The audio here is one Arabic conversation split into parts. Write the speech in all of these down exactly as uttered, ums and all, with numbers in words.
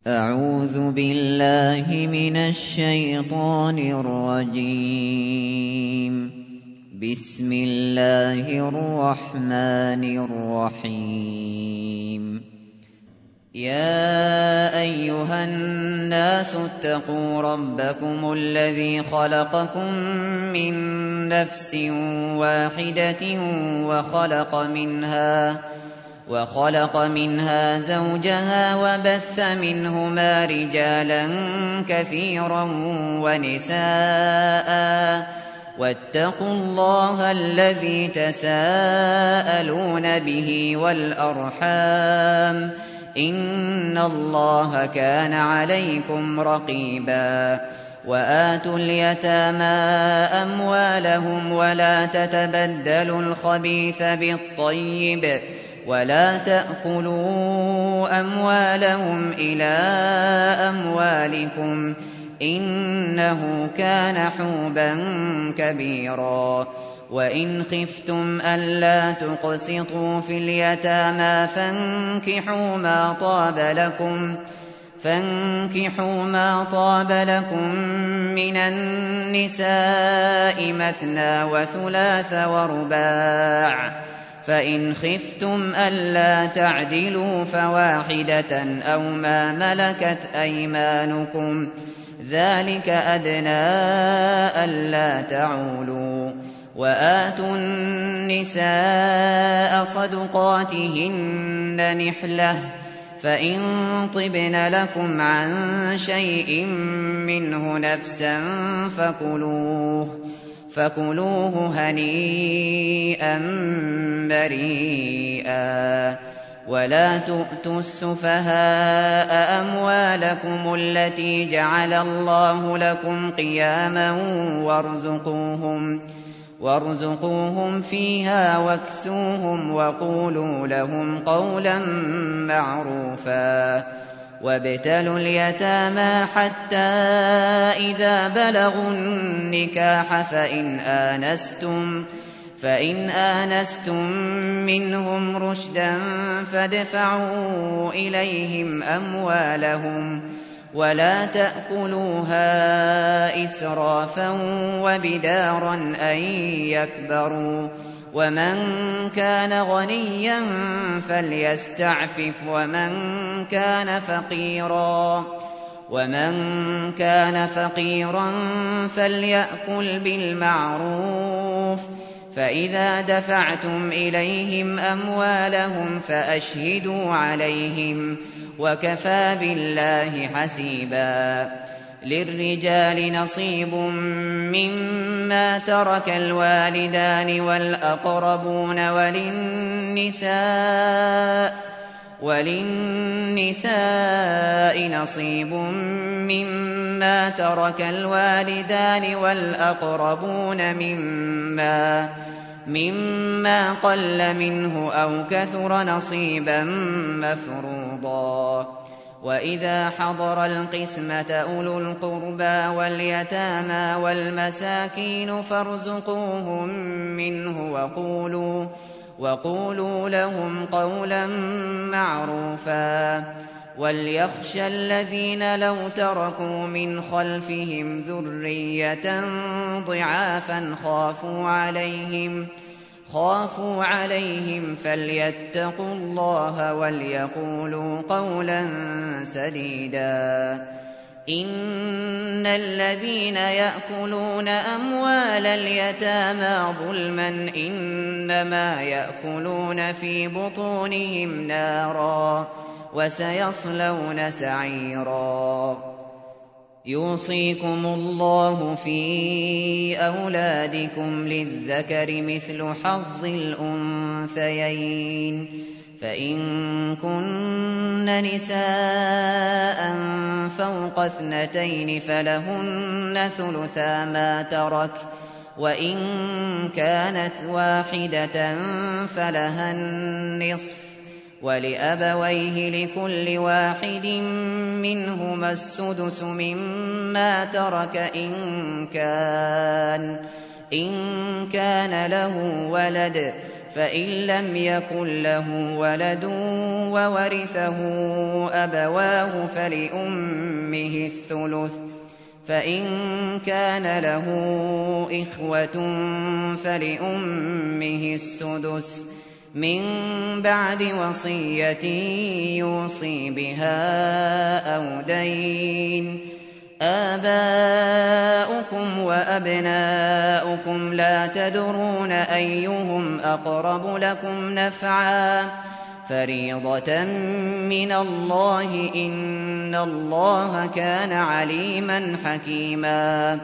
أعوذ بالله من الشيطان الرجيم. بسم الله الرحمن الرحيم. يا أيها الناس اتقوا ربكم الذي خلقكم من نفس واحدة وخلق منها وخلق منها زوجها وبث منهما رجالا كثيرا ونساء واتقوا الله الذي تساءلون به والأرحام إن الله كان عليكم رقيبا. وآتوا اليتامى أموالهم ولا تتبدلوا الخبيث بالطيب ولا تأكلوا أموالهم إلى أموالكم إنه كان حوبا كبيرا. وإن خفتم ألا تقسطوا في اليتامى فانكحوا ما طاب لكم فانكحوا ما طاب لكم من النساء مثنى وثلاث ورباع، فإن خفتم ألا تعدلوا فواحدة أو ما ملكت أيمانكم ذلك أدنى ألا تعولوا. وآتوا النساء صدقاتهن نحلة، فإن طبن لكم عن شيء منه نفسا فكلوه فكلوه هنيئا مريئا. ولا تؤتوا السفهاء أموالكم التي جعل الله لكم قياما وارزقوهم وارزقوهم فيها واكسوهم وقولوا لهم قولا معروفا. وابتلوا اليتامى حتى إذا بلغوا النكاح فإن آنستم فإن آنستم منهم رشدا فادفعوا إليهم أموالهم ولا تأكلوها إسرافا وبدارا أن يكبروا. ومن كان غنيا فليستعفف ومن كان فقيرا ومن كان فقيرا فليأكل بالمعروف. فإذا دفعتم إليهم أموالهم فأشهدوا عليهم وكفى بالله حسيبا. للرجال نصيب مما ترك الوالدان والأقربون وللنساء وللنساء نصيب مما ترك الوالدان والأقربون مما مما قل منه أو كثر نصيبا مفروضا. وإذا حضر القسمة أولو القربى واليتامى والمساكين فارزقوهم منه وقولوا وقولوا لهم قولا معروفا. وليخشى الذين لو تركوا من خلفهم ذرية ضعافا خافوا عليهم خافوا عليهم فليتقوا الله وليقولوا قولا سديدا. إن الذين يأكلون أموال اليتامى ظلما إنما يأكلون في بطونهم نارا وسيصلون سعيرا. يوصيكم الله في أولادكم للذكر مثل حظ الأنثيين، فإن كن نساء فوق اثنتين فلهن ثلثا ما ترك، وإن كانت واحدة فلها النصف، ولأبويه لكل واحد منهما السدس مما ترك إن كان إن كان له ولد، فإن لم يكن له ولد وورثه أبواه فلأمه الثلث، فإن كان له إخوة فلأمه السدس، من بعد وصية يوصي بها أو دين. آباؤكم وأبناؤكم لا تدرون أيهم أقرب لكم نفعا، فريضة من الله، إن الله كان عليما حكيما.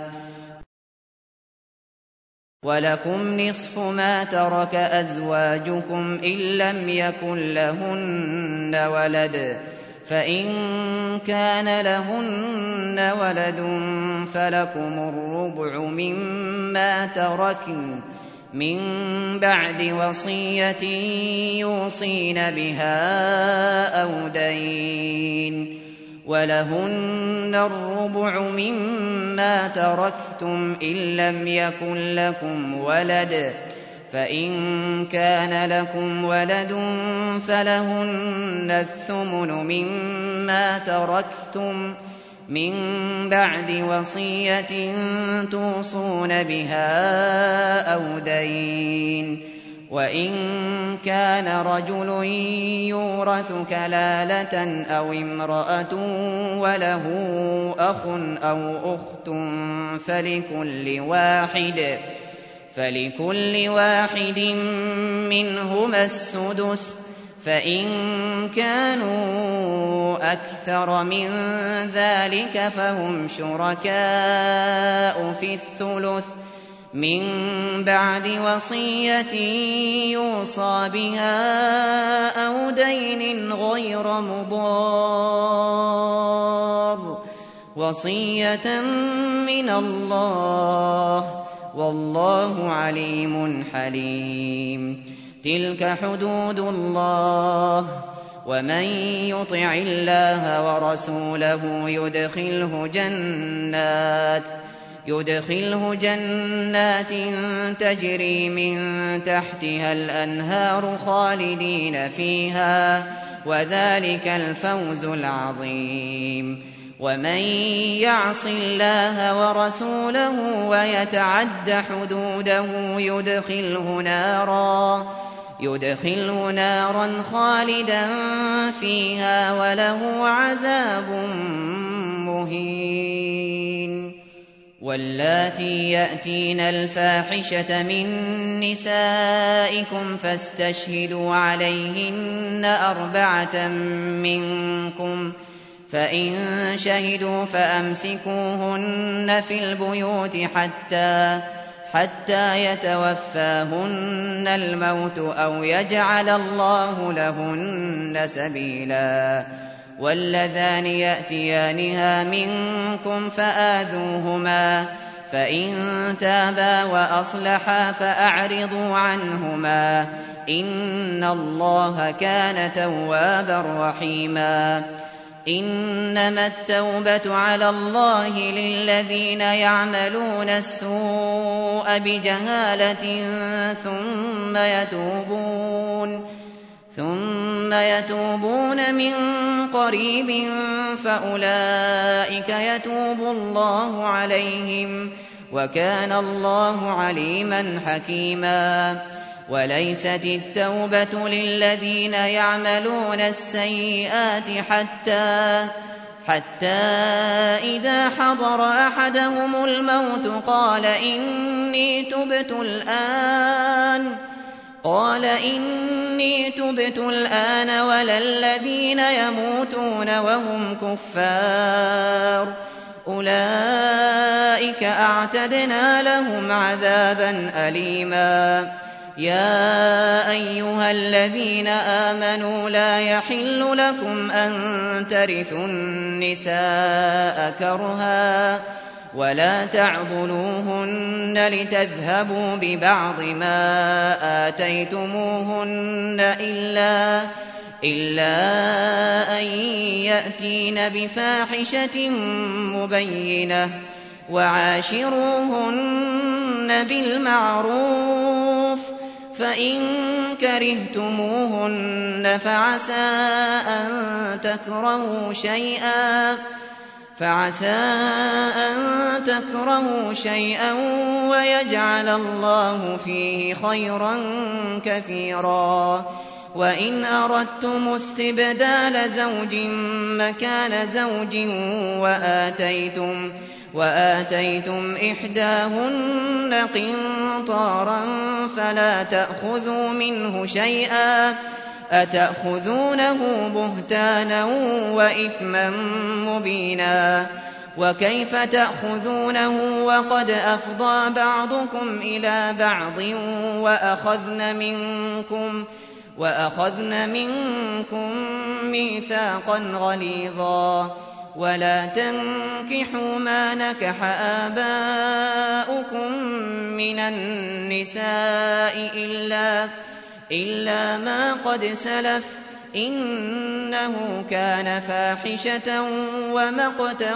ولكم نصف ما ترك أزواجكم إن لم يكن لهن ولد، فإن كان لهن ولد فلكم الربع مما تركن من بعد وصية يوصين بها أو دين، ولهن الربع مما تركتم إن لم يكن لكم ولد، فإن كان لكم ولد فلهن الثمن مما تركتم من بعد وصية توصون بها أو دين. وإن كان رجل يورث كلالة أو امرأة وله أخ أو أخت فلكل واحد فلكل واحد منهما السدس، فإن كانوا أكثر من ذلك فهم شركاء في الثلث، من بعد وصية يوصى بها أو دين غير مضار، وصية من الله، والله عليم حليم. تلك حدود الله، ومن يطع الله ورسوله يدخله جنات يدخله جنات تجري من تحتها الأنهار خالدين فيها، وذلك الفوز العظيم. ومن يعص الله ورسوله ويتعد حدوده يدخله نارا يدخله نارا خالدا فيها وله عذاب مهين. واللاتي يأتين الفاحشة من نسائكم فاستشهدوا عليهن أربعة منكم، فإن شهدوا فأمسكوهن في البيوت حتى حتى يتوفاهن الموت أو يجعل الله لهن سبيلا. واللذان يأتيانها منكم فآذوهما، فإن تابا وأصلحا فأعرضوا عنهما، إن الله كان توابا رحيما. إنما التوبة على الله للذين يعملون السوء بجهالة ثم يتوبون ثم يتوبون من قريب فأولئك يتوب الله عليهم، وكان الله عليما حكيما. وليست التوبة للذين يعملون السيئات حتى حتى إذا حضر أحدهم الموت قال إني تبت الآن قال إني تبت الآن ولا الذين يموتون وهم كفار، أولئك أعتدنا لهم عذابا أليما. يا أيها الذين آمنوا لا يحل لكم أن ترثوا النساء كرها ولا تعضلوهن لتذهبوا ببعض ما آتيتموهن إلا إلا أن يأتين بفاحشة مبينة، وعاشروهن بالمعروف، فإن كرهتموهن فعسى أن تكرهوا شيئا فعسى أن تكرهوا شيئا ويجعل الله فيه خيرا كثيرا. وإن أردتم استبدال زوج مكان زوج وآتيتم وآتيتم إحداهن قنطارا فلا تأخذوا منه شيئا أتأخذونه بهتانا وإثما مبينا. وكيف تأخذونه وقد أفضى بعضكم إلى بعض وأخذن منكم وأخذن منكم ميثاقا غليظا. ولا تنكحوا ما نكح آباؤكم من النساء إلا, إلا ما قد سلف إنه كان فاحشة ومقتا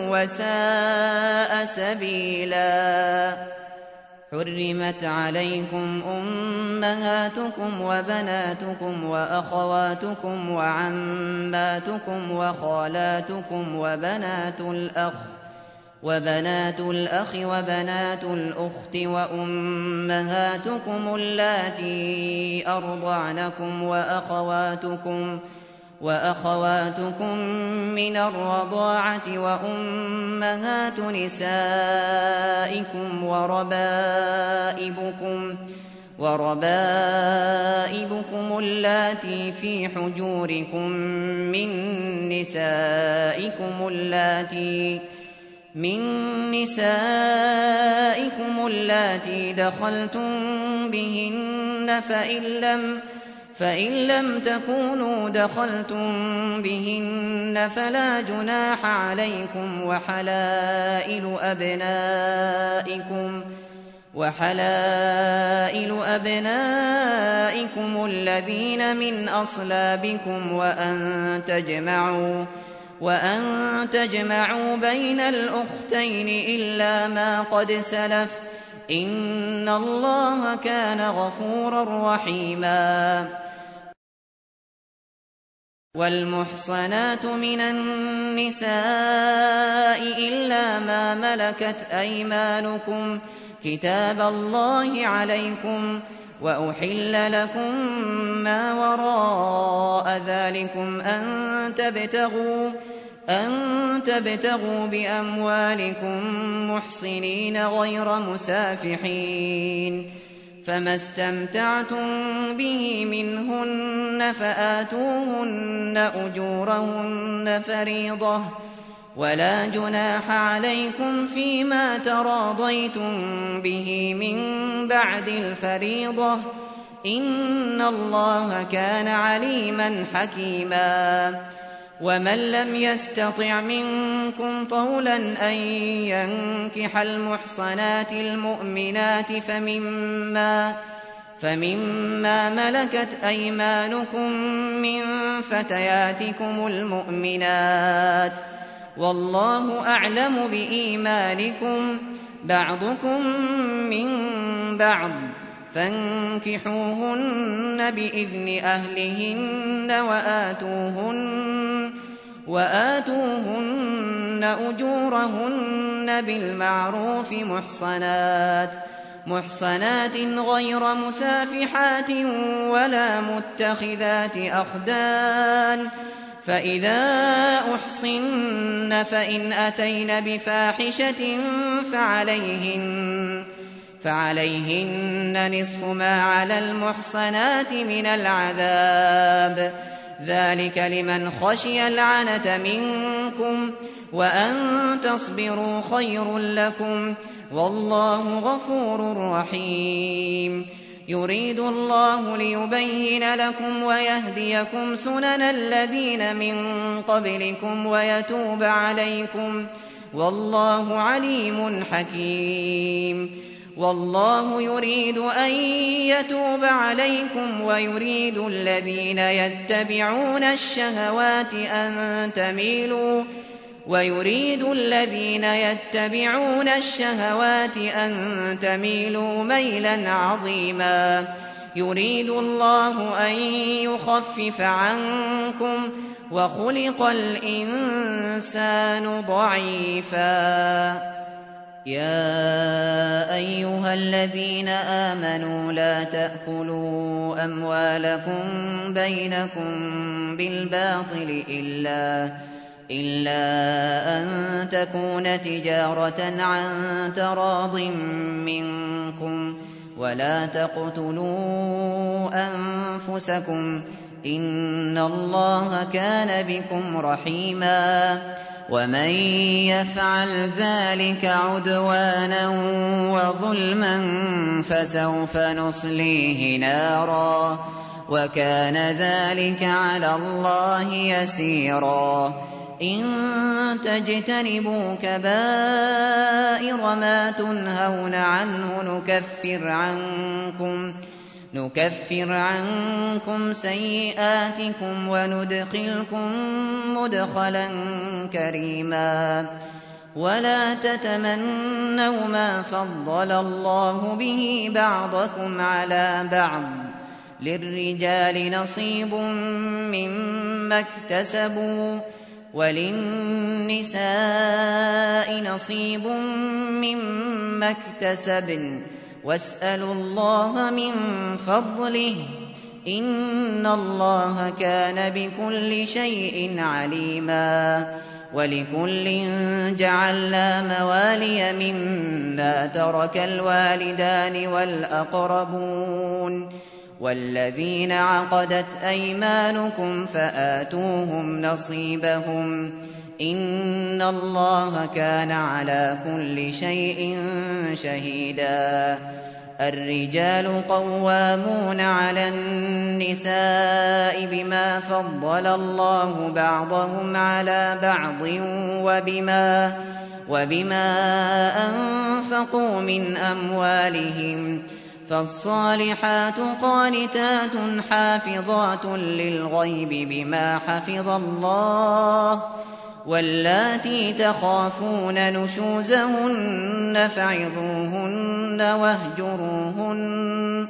وساء سبيلا. حرمت عليكم أمهاتكم وبناتكم وأخواتكم وعماتكم وخالاتكم وبنات الأخ وبنات الأخ وبنات الأخت وأمهاتكم اللاتي أرضعنكم وأخواتكم وأخواتكم من الرضاعة وأمهات نسائكم وربائبكم وربائبكم اللاتي في حجوركم من نسائكم اللاتي من نسائكم اللاتي دخلتم بهن فإن لم فإن لم تكونوا دخلتم بهن فلا جناح عليكم وحلائل أبنائكم وحلائل أبنائكم الذين من أصلابكم وأن تجمعوا وأن تجمعوا بين الأختين إلا ما قد سلف إن الله كان غفورا رحيما. والمحصنات من النساء إلا ما ملكت أيمانكم كتاب الله عليكم وأحل لكم ما وراء ذلكم أن تبتغوا أن تبتغوا بأموالكم محصنين غير مسافحين. فما استمتعتم به منهن فآتوهن أجورهن فريضة ولا جناح عليكم فيما تراضيتم به من بعد الفريضة إن الله كان عليما حكيما. ومن لم يستطع منكم طولا أن ينكح المحصنات المؤمنات فمما, فمما ملكت أيمانكم من فتياتكم المؤمنات والله أعلم بإيمانكم بعضكم من بعض فانكحوهن بإذن أهلهن وآتوهن وآتوهن أجورهن بالمعروف محصنات محصنات غير مسافحات ولا متخذات أخدان. فإذا أحصن فإن أتين بفاحشة فعليهن فعليهن نصف ما على المحصنات من العذاب ذلك لمن خشي العنة منكم وأن تصبروا خير لكم والله غفور رحيم. يريد الله ليبين لكم ويهديكم سنن الذين من قبلكم ويتوب عليكم والله عليم حكيم. والله يريد أن يتوب عليكم ويريد الذين يتبعون الشهوات أن تميلوا ويريد الذين يتبعون الشهوات أن تميلوا ميلا عظيما. يريد الله أن يخفف عنكم وخلق الإنسان ضعيفا. يا أيها الذين آمنوا لا تأكلوا أموالكم بينكم بالباطل إلا إلا أن تكون تجارة عن تراض منكم ولا تقتلوا أنفسكم إن الله كان بكم رحيما. ومن يفعل ذلك عدوانا وظلما فسوف نصليه نارا وكان ذلك على الله يسيرا. إن تجتنبوا كبائر ما تنهون عنه نكفر عنكم نكفر عنكم سيئاتكم وندخلكم مدخلا كريما. ولا تتمنوا ما فضل الله به بعضكم على بعض للرجال نصيب مما اكتسبوا وللنساء نصيب مما اكتسبن واسألوا الله من فضله إن الله كان بكل شيء عليما. ولكل جعلنا موالي مما ترك الوالدان والأقربون والذين عقدت أيمانكم فآتوهم نصيبهم إن الله كان على كل شيء شهيدا. الرجال قوامون على النساء بما فضل الله بعضهم على بعض وبما, وبما أنفقوا من أموالهم فالصالحات قانتات حافظات للغيب بما حفظ الله واللاتي تخافون نشوزهن فعظوهن واهجروهن,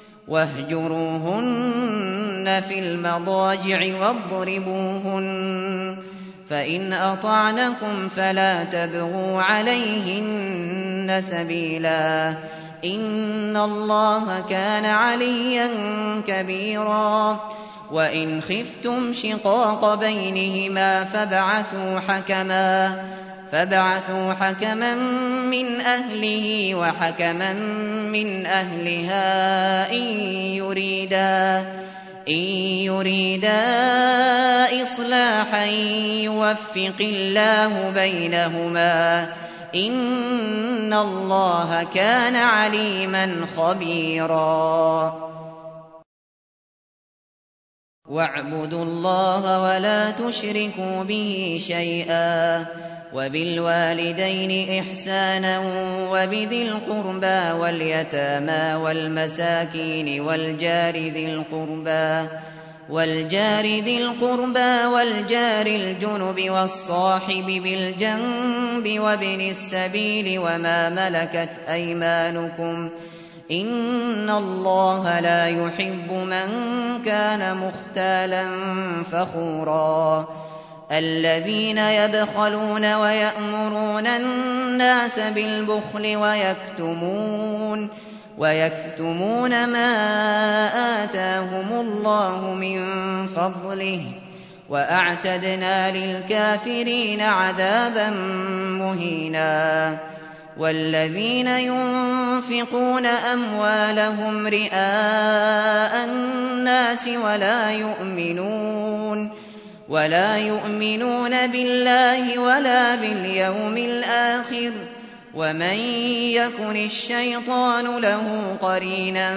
واهجروهن في المضاجع واضربوهن فإن أطعنكم فلا تبغوا عليهن سبيلا إن الله كان عليا كبيرا. وإن خفتم شقاق بينهما فابعثوا حكما فابعثوا حكما من أهله وحكما من أهلها إن يريدا إن يريدا إصلاحا يوفق الله بينهما إن الله كان عليما خبيرا. واعبدوا الله ولا تشركوا به شيئا وبالوالدين إحسانا وبذي القربى واليتامى والمساكين والجار ذي القربى والجار ذي القربى والجار الجنب والصاحب بالجنب وابن السبيل وما ملكت أيمانكم إن الله لا يحب من كان مختالا فخورا. الذين يبخلون ويأمرون الناس بالبخل ويكتمون ويكتمون ما آتاهم الله من فضله وأعتدنا للكافرين عذابا مهينا. والذين ينفقون أموالهم رئاء الناس ولا يؤمنون ولا يؤمنون بالله ولا باليوم الآخر ومن يكن الشيطان له قرينا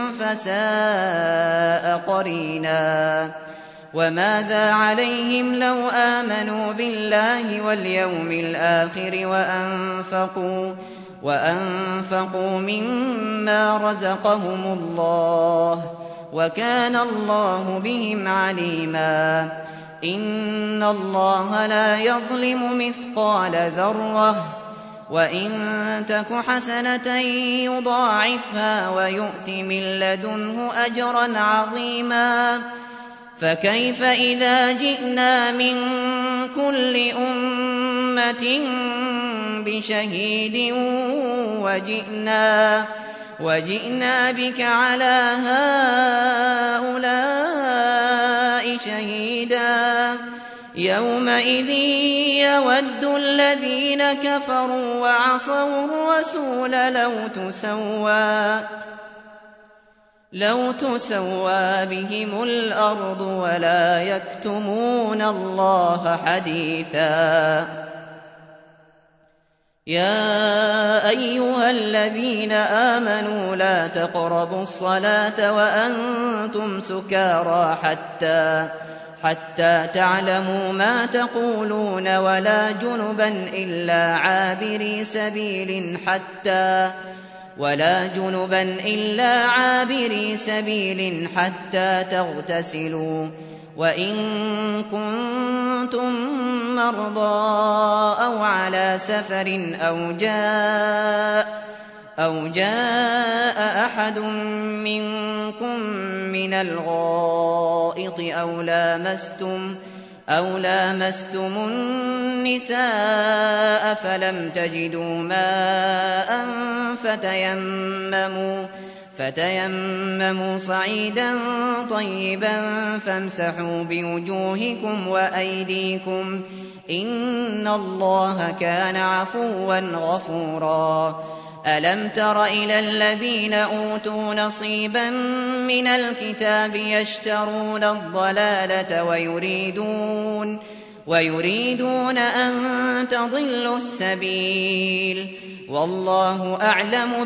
فساء قرينا. وماذا عليهم لو آمنوا بالله واليوم الآخر وأنفقوا, وأنفقوا مما رزقهم الله وكان الله بهم عليما. إن الله لا يظلم مثقال ذرة وإن تك حسنة يضاعفها ويؤت من لدنه أجرا عظيما فكيف إذا جئنا من كل أمة بشهيد وجئنا, وجئنا بك على هؤلاء شهيدا يومئذ يود الذين كفروا وعصوا الرسول لو تسوى, لو تسوى بهم الأرض ولا يكتمون الله حديثا. يا أيها الذين آمنوا لا تقربوا الصلاة وأنتم سكارى حتى حتى تعلموا ما تقولون ولا جنبا إلا عابري سبيل حتى ولا جنبا إلا عابري سبيل حتى تغتسلوا وإن كنتم مرضى أو على سفر أو جاء أو جاء أحد منكم من الغائط أو لامستم أو لامستم النساء فلم تجدوا ماء فتيمموا فتيمموا صعيدا طيبا فامسحوا بوجوهكم وأيديكم إن الله كان عفوا غفورا. ألم تر إلى الذين أوتوا نصيبا من الكتاب يشترون الضلالة ويريدون ويريدون أن تضلوا السبيل والله أعلم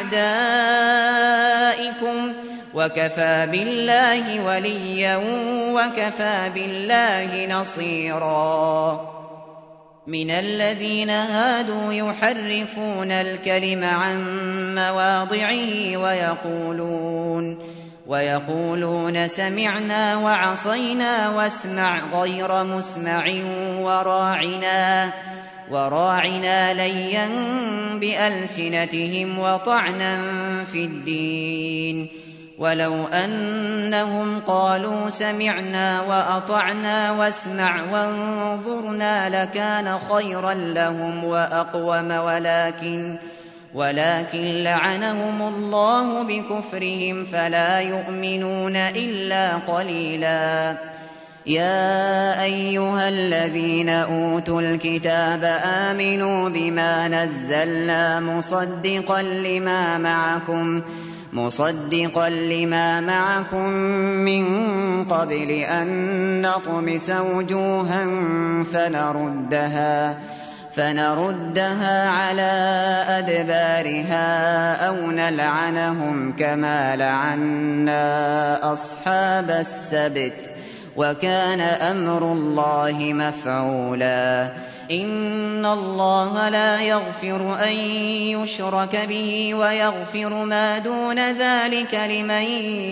بأعدائكم وكفى بالله وليا وكفى بالله نصيرا. من الذين هادوا يحرفون الكلم عن مواضعه ويقولون ويقولون سمعنا وعصينا واسمع غير مسمع وراعنا وراعنا ليا بألسنتهم وطعنا في الدين ولو أنهم قالوا سمعنا وأطعنا واسمع وانظرنا لكان خيرا لهم وأقوم ولكن ولكن لعنهم الله بكفرهم فلا يؤمنون إلا قليلا. يا أيها الذين أوتوا الكتاب آمنوا بما نزلنا مصدقا لما معكم مصدقا لما معكم من قبل أن نطمس وجوها فنردها فنردها على أدبارها أو نلعنهم كما لعنا أصحاب السبت وكان أمر الله مفعولا. إن الله لا يغفر أن يشرك به ويغفر ما دون ذلك لمن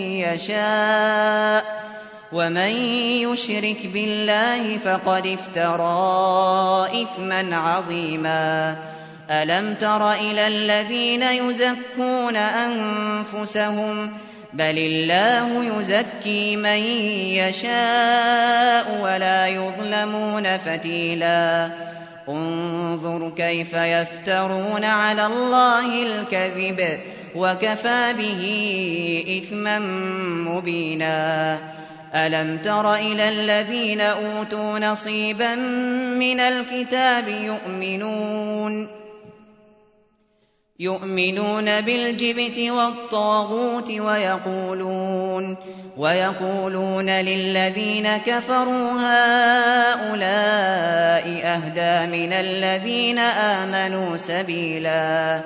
يشاء ومن يشرك بالله فقد افترى إثما عظيما. ألم تر إلى الذين يزكون أنفسهم بل الله يزكي من يشاء ولا يظلمون فتيلا. انظر كيف يفترون على الله الكذب وكفى به إثما مبينا. ألم تر إلى الذين أوتوا نصيبا من الكتاب يؤمنون يؤمنون بالجبت والطاغوت ويقولون ويقولون للذين كفروا هؤلاء أهدى من الذين آمنوا سبيلا.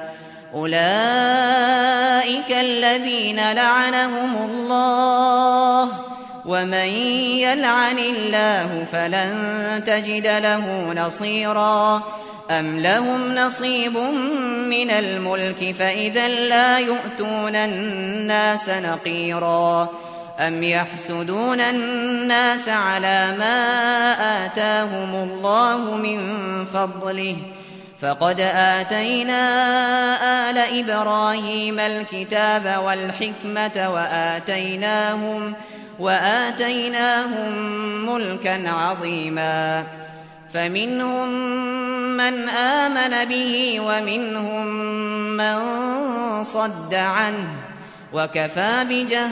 أولئك الذين لعنهم الله ومن يلعن الله فلن تجد له نصيرا. أم لهم نصيب من الملك فإذا لا يؤتون الناس نقيرا. أم يحسدون الناس على ما آتاهم الله من فضله فقد آتينا آل إبراهيم الكتاب والحكمة وآتيناهم, وآتيناهم ملكا عظيما فمنهم من آمن به ومنهم من صد عنه وكفى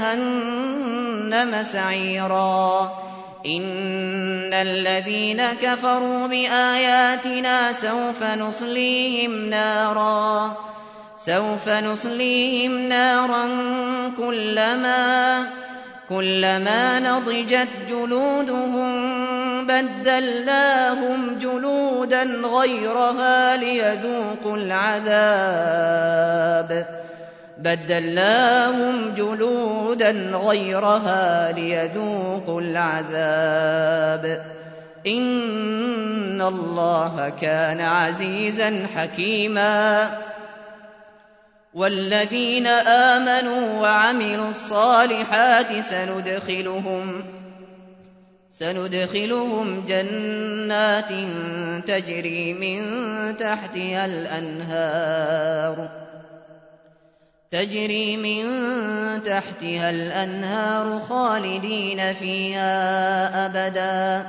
بجهنم سعيرا إن الذين كفروا بآياتنا سوف نصليهم نارا سوف نصليهم نارا كلما كلما نضجت جلودهم بدلناهم جلودا غيرها ليذوقوا العذاب بدلناهم جلودا غيرها ليذوقوا العذاب إن الله كان عزيزا حكيما والذين آمنوا وعملوا الصالحات سندخلهم سندخلهم جنات تجري من تحتها الأنهار تجري من تحتها الأنهار خالدين فيها أبدا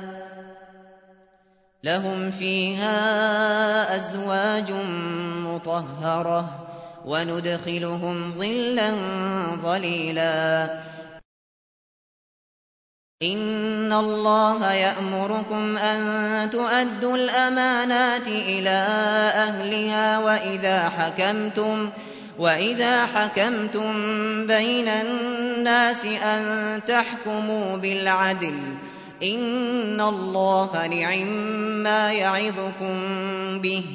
لهم فيها أزواج مطهرة وندخلهم ظلا ظليلا إن الله يأمركم أن تؤدوا الأمانات إلى أهلها وإذا حكمتم وإذا حكمتم بين الناس أن تحكموا بالعدل إن الله نعما يعظكم به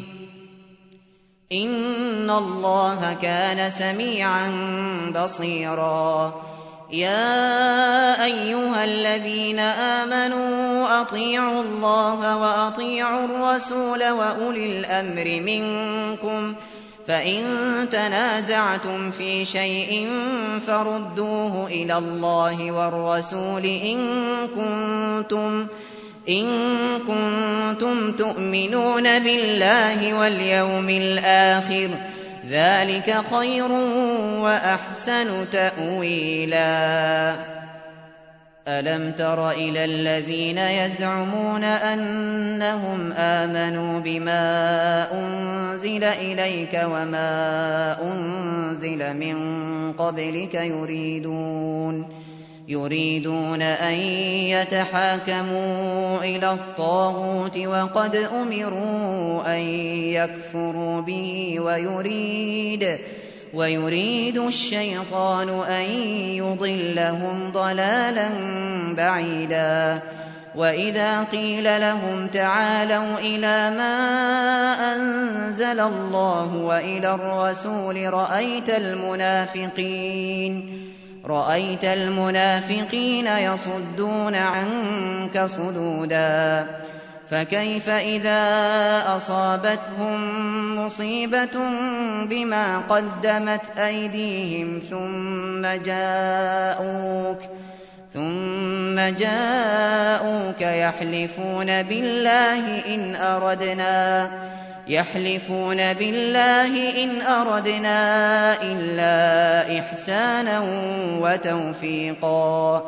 إن الله كان سميعا بصيرا يا أيها الذين آمنوا أطيعوا الله وأطيعوا الرسول وأولي الأمر منكم فإن تنازعتم في شيء فردوه إلى الله والرسول إن كنتم إن كنتم تؤمنون بالله واليوم الآخر ذلك خير وأحسن تأويلا ألم تر إلى الذين يزعمون أنهم آمنوا بما أنزل إليك وما أنزل من قبلك يريدون يريدون أن يتحاكموا إلى الطاغوت وقد أمروا أن يكفروا به ويريد ويريد الشيطان أن يضلهم ضلالا بعيدا وإذا قيل لهم تعالوا إلى ما أنزل الله وإلى الرسول رأيت المنافقين رأيت المنافقين يصدون عنك صدودا فكيف إذا أصابتهم مصيبة بما قدمت أيديهم ثم جاءوك ثم جاءوك يحلفون بالله إن أردنا يحلفون بالله إن أردنا إلا إحسانا وتوفيقا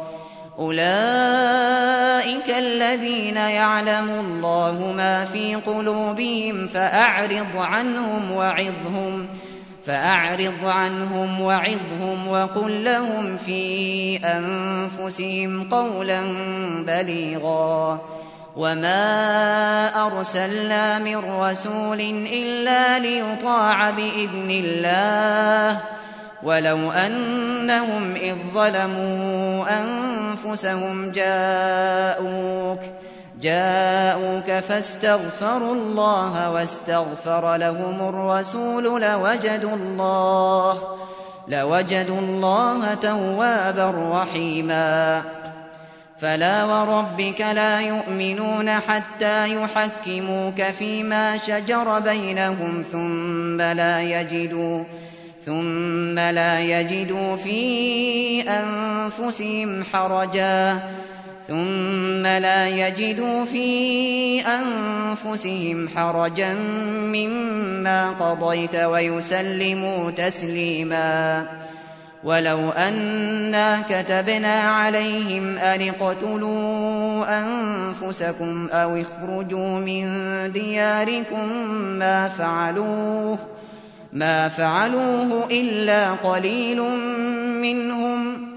أولئك الذين يعلم الله ما في قلوبهم فأعرض عنهم وعظهم فأعرض عنهم وعظهم وقل لهم في أنفسهم قولا بليغا وما أرسلنا من رسول إلا ليطاع بإذن الله ولو أنهم إذ ظلموا أنفسهم جاءوك جاءوك فاستغفروا الله واستغفر لهم الرسول لوجدوا الله لوجدوا الله توابا رحيما فلا وربك لا يؤمنون حتى يحكموك فيما شجر بينهم ثم لا يجدوا ثم لا يجدوا في أنفسهم حرجا ثم لا يجدوا في أنفسهم حرجا مما قضيت ويسلموا تسليما. ولو أنا كتبنا عليهم أن اقتلوا أنفسكم أو اخرجوا من دياركم ما فعلوه ما فعلوه إلا قليل منهم،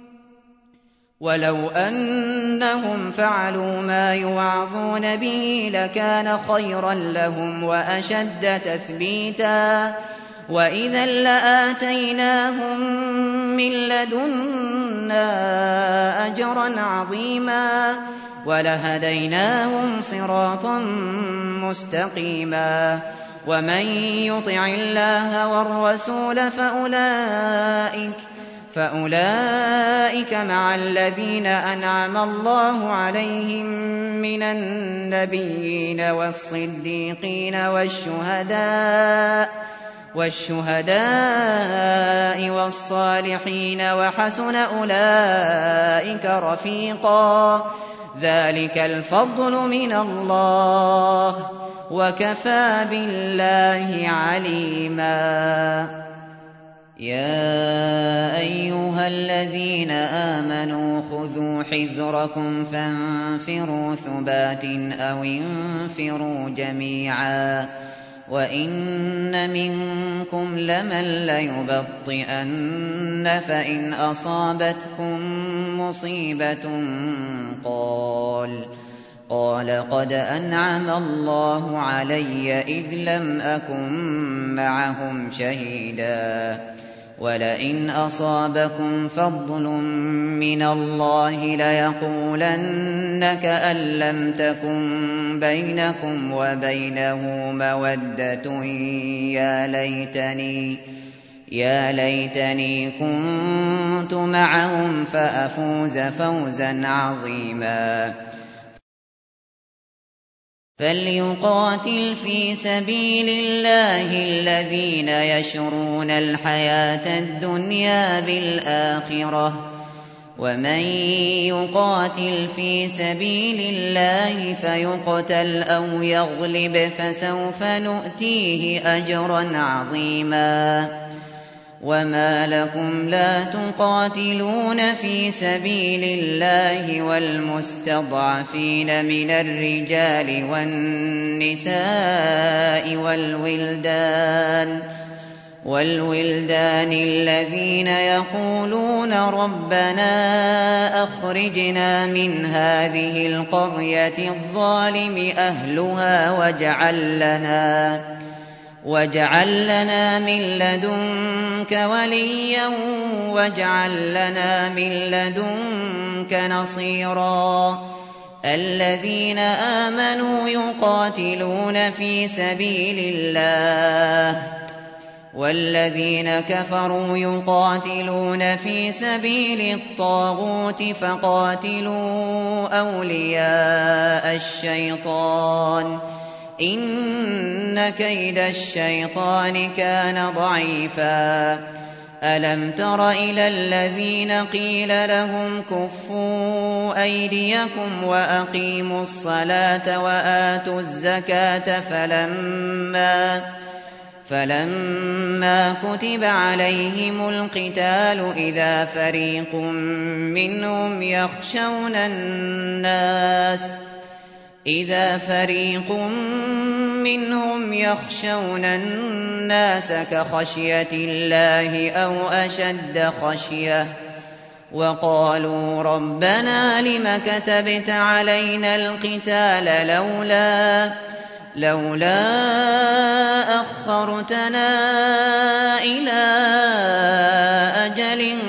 ولو أنهم فعلوا ما يوعظون به لكان خيرا لهم وأشد تثبيتا، وإذا لآتيناهم من لدنا أجرا عظيما ولهديناهم صراطا مستقيما. ومن يطع الله والرسول فأولئك فأولئك مع الذين أنعم الله عليهم من النبيين والصديقين والشهداء والشهداء والصالحين وحسن أولئك رفيقا. ذلك الفضل من الله وكفى بالله عليما. يا أيها الذين آمنوا خذوا حذركم فانفروا ثبات أو انفروا جميعا وإن منكم لمن ليبطئن فإن أصابتكم مصيبة قال قال قد أنعم الله علي إذ لم أكن معهم شهيدا ولئن أصابكم فضل من الله ليقولن كأن لم تكن بينكم وبينه مودة يا ليتني يا ليتني كنت معهم فأفوز فوزا عظيما. فليقاتل في سبيل الله الذين يشرون الحياة الدنيا بالآخرة ومن يقاتل في سبيل الله فيقتل أو يغلب فسوف نؤتيه أجرا عظيما. وما لكم لا تقاتلون في سبيل الله والمستضعفين من الرجال والنساء والولدان والولدان الذين يقولون ربنا أخرجنا من هذه القرية الظالم أهلها واجعل لنا واجعل لنا من لدنك وليا واجعل لنا من لدنك نصيرا. الذين آمنوا يقاتلون في سبيل الله والذين كفروا يقاتلون في سبيل الطاغوت فقاتلوا أولياء الشيطان إن كيد الشيطان كان ضعيفا. ألم تر إلى الذين قيل لهم كفوا أيديكم وأقيموا الصلاة وآتوا الزكاة فلما فلما كتب عليهم القتال إذا فريق منهم يخشون الناس إذا فريق منهم يخشون الناس كخشية الله أو أشد خشية وقالوا ربنا لم كتبت علينا القتال لولا لولا أخرتنا إلى أجل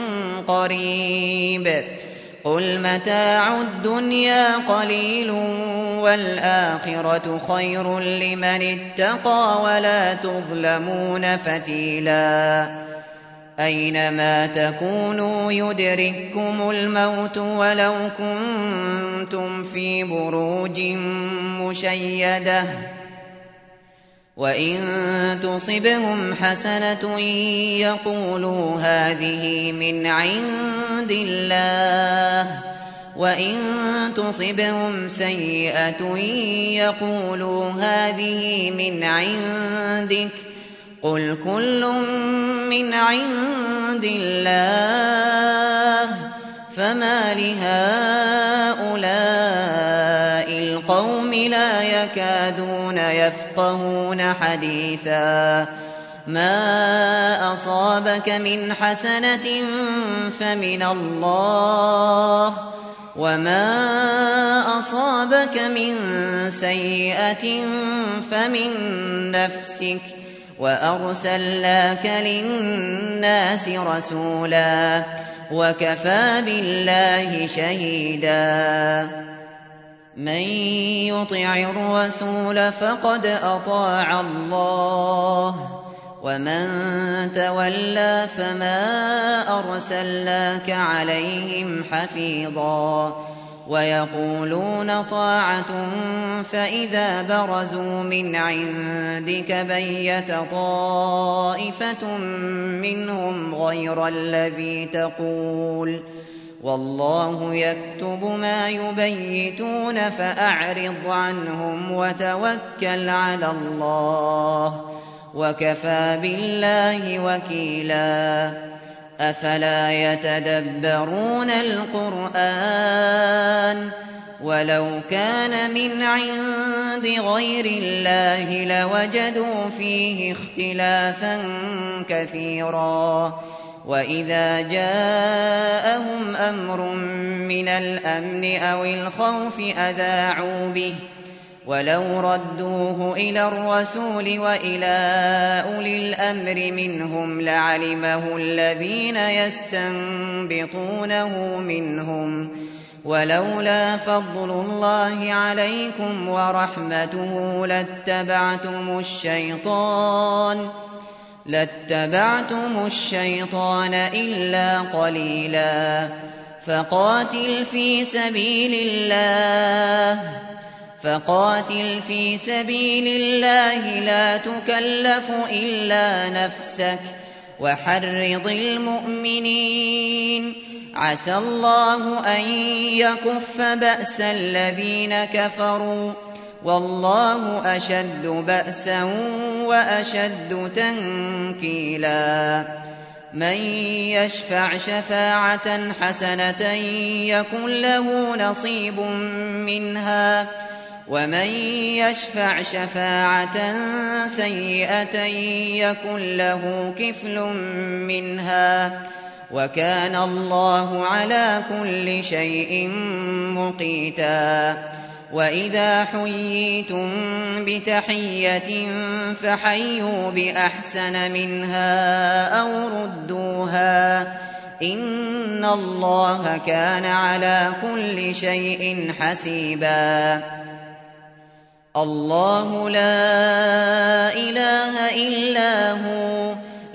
قريب قل متاع الدنيا قليل والآخرة خير لمن اتقى ولا تظلمون فتيلا. أينما تكونوا يدرككم الموت ولو كنتم في بروج مشيدة وإن تصبهم حسنة يقولوا هذه من عند الله وإن تصبهم سيئة يقولوا هذه من عندك قل كل من عند الله فما لهؤلاء القوم لا يكادون يفقهون حديثا ما أصابك من حسنة فمن الله وما أصابك من سيئة فمن نفسك وأرسلناك للناس رسولا وكفى بالله شهيدا من يطع الرسول فقد أطاع الله ومن تولى فما أرسلناك عليهم حفيظا ويقولون طاعة فإذا برزوا من عندك بيت طائفة منهم غير الذي تقول والله يكتب ما يبيتون فأعرض عنهم وتوكل على الله وكفى بالله وكيلا أفلا يتدبرون القرآن ولو كان من عند غير الله لوجدوا فيه اختلافا كثيرا وإذا جاءهم أمر من الأمن أو الخوف أذاعوا به ولو ردوه إلى الرسول وإلى أولي الأمر منهم لعلمه الذين يستنبطونه منهم ولولا فضل الله عليكم ورحمته لاتبعتم الشيطان لاتبعتم الشيطان إلا قليلا فقاتل في سبيل الله فقاتل في سبيل الله لا تكلف إلا نفسك وحرض المؤمنين عسى الله أن يكف بأس الذين كفروا والله أشد بأسا وأشد تنكيلا من يشفع شفاعة حسنة يكن له نصيب منها ومن يشفع شفاعة سيئة يكن له كفل منها وكان الله على كل شيء مقيتا وإذا حييتم بتحية فحيوا بأحسن منها أو ردوها إن الله كان على كل شيء حسيبا الله لا إله إلا هو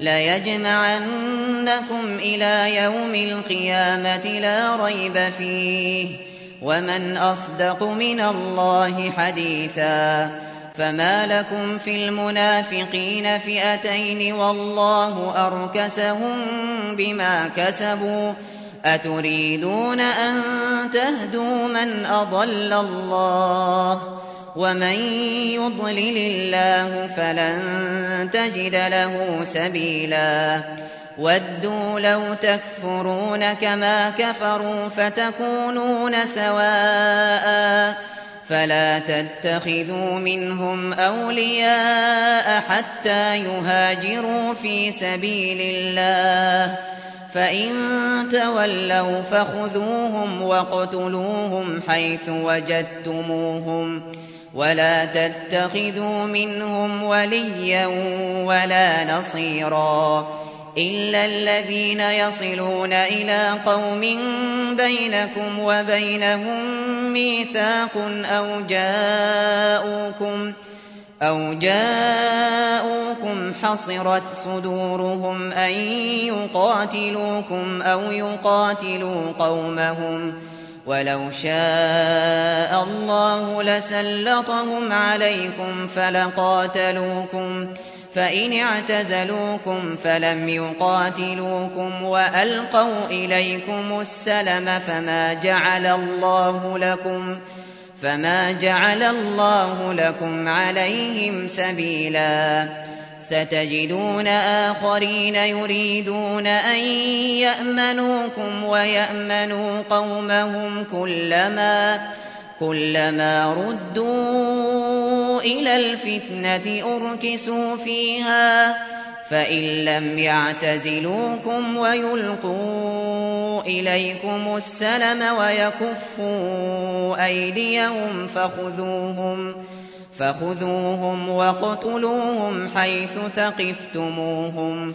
ليجمعنكم إلى يوم القيامة لا ريب فيه ومن أصدق من الله حديثا فما لكم في المنافقين فئتين والله أركسهم بما كسبوا أتريدون أن تهدوا من أضل الله ومن يضلل الله فلن تجد له سبيلا ودوا لو تكفرون كما كفروا فتكونون سواء فلا تتخذوا منهم أولياء حتى يهاجروا في سبيل الله فإن تولوا فخذوهم واقتلوهم حيث وجدتموهم ولا تتخذوا منهم وليا ولا نصيرا إلا الذين يصلون إلى قوم بينكم وبينهم ميثاق أو جاءوكم أو جاءوكم حصرت صدورهم أن يقاتلوكم أو يقاتلوا قومهم ولو شاء الله لسلطهم عليكم فلقاتلوكم فإن اعتزلوكم فلم يقاتلوكم وألقوا إليكم السلم فما جعل الله لكم فما جعل الله لكم عليهم سبيلا ستجدون آخرين يريدون أن يأمنوكم ويأمنوا قومهم كلما كلما ردوا إلى الفتنة أركسوا فيها فإن لم يعتزلوكم ويلقوا إليكم السلم ويكفوا أيديهم فخذوهم فخذوهم وَاقْتُلُوهُمْ حيث ثقفتموهم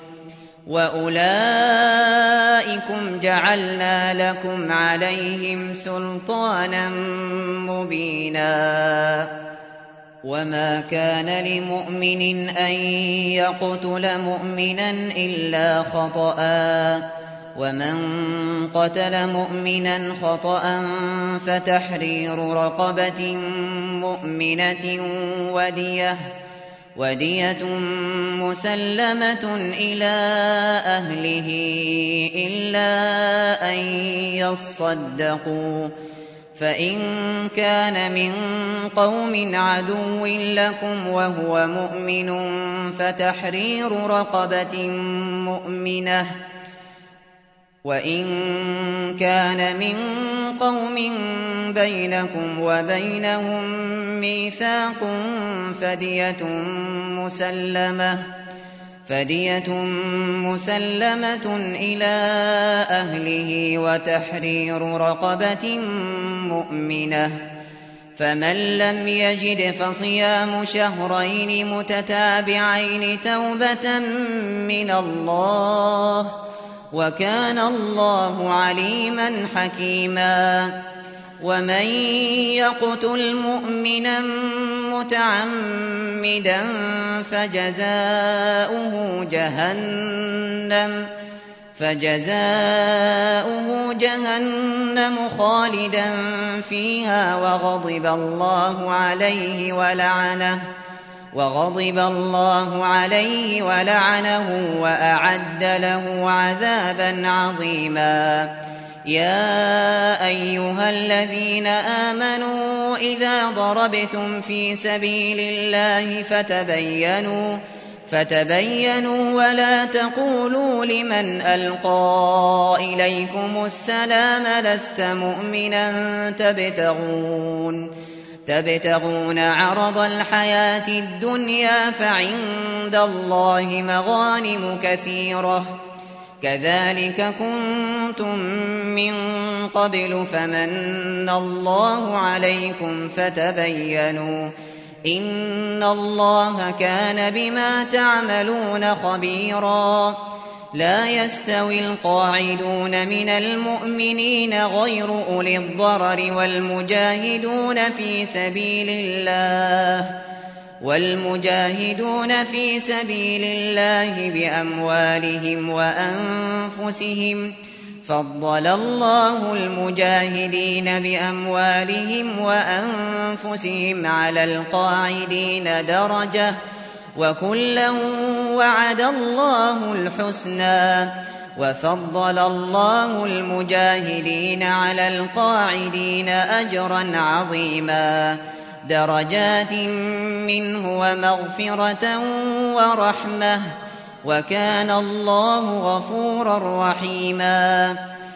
وأولئكم جعلنا لكم عليهم سلطانا مبينا وما كان لمؤمن أن يقتل مؤمنا إلا خطأ ومن قتل مؤمنا خطأ فتحرير رقبة مؤمنة ودية ودية مسلمة إلى أهله إلا أن يصدقوا فإن كان من قوم عدو لكم وهو مؤمن فتحرير رقبة مؤمنة وإن كان من قوم بينكم وبينهم ميثاق فدية مسلمة فدية مسلمة إلى أهله وتحرير رقبة مؤمنة فمن لم يجد فصيام شهرين متتابعين توبة من الله وكان الله عليما حكيما ومن يقتل مؤمنا متعمدا فجزاؤه جهنم فجزاؤه جهنم خالدا فيها وغضب الله عليه ولعنه وغضب الله عليه ولعنه وأعد له عذابا عظيما يا أيها الذين آمنوا إذا ضربتم في سبيل الله فتبينوا فتبينوا ولا تقولوا لمن ألقى إليكم السلام لست مؤمنا تبتغون تبتغون عرض الحياة الدنيا فعند الله مغانم كثيرة كذلك كنتم من قبل فمن الله عليكم فتبينوا إن الله كان بما تعملون خبيرا لا يستوي القاعدون من المؤمنين غير أولي الضرر والمجاهدون في سبيل الله والمجاهدون في سبيل الله بأموالهم وأنفسهم فضل الله المجاهدين بأموالهم وأنفسهم على القاعدين درجة وكلا وعد الله الحسنى وفضل الله المجاهدين على القاعدين أجرا عظيما درجات منه ومغفرة ورحمة وكان الله غفورا رحيما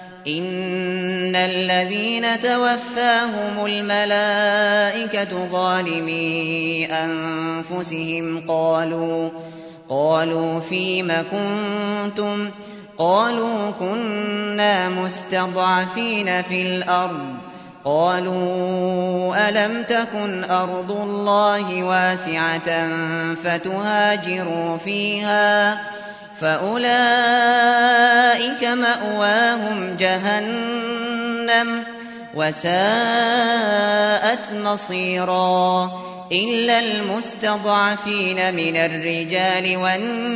إن الذين توفاهم الملائكة ظالمي أنفسهم قالوا قالوا فيم كنتم قالوا كنا مستضعفين في الأرض قالوا ألم تكن أرض الله واسعة فتهاجروا فيها فأولئك مأواهم جهنم وساءت مصيرا إلا المستضعفين من الرجال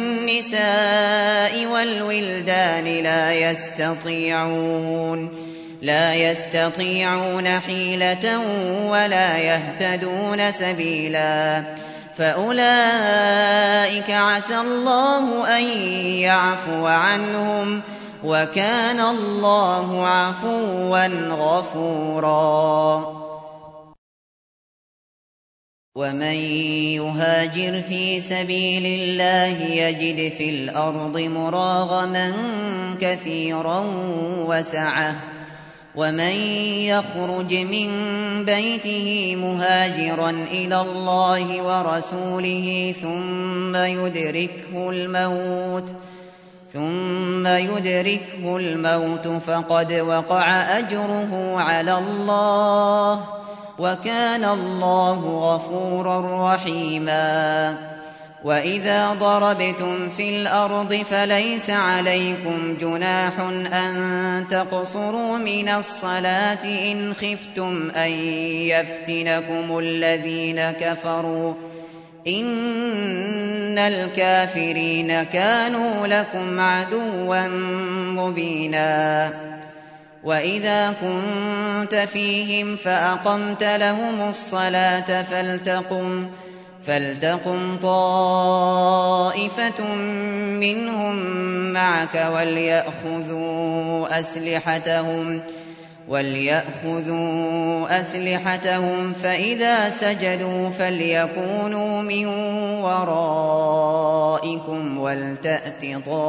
والنساء والولدان لا يستطيعون لا يستطيعون حيلة ولا يهتدون سبيلا فأولئك عسى الله أن يعفو عنهم وكان الله عفوا غفورا ومن يهاجر في سبيل الله يجد في الأرض مراغما كثيرا وسعة ومن يخرج من بيته مهاجرا إلى الله ورسوله ثم يدركه الموت ثم يدركه الموت فقد وقع أجره على الله وكان الله غفورا رحيما وإذا ضربتم في الأرض فليس عليكم جناح أن تقصروا من الصلاة إن خفتم أن يفتنكم الذين كفروا إن الكافرين كانوا لكم عدوا مبينا وإذا كنت فيهم فأقمت لهم الصلاة فلتقم فلتقم طائفة منهم معك وليأخذوا أسلحتهم وليأخذوا أسلحتهم فإذا سجدوا فليكونوا من ورائكم ولتأت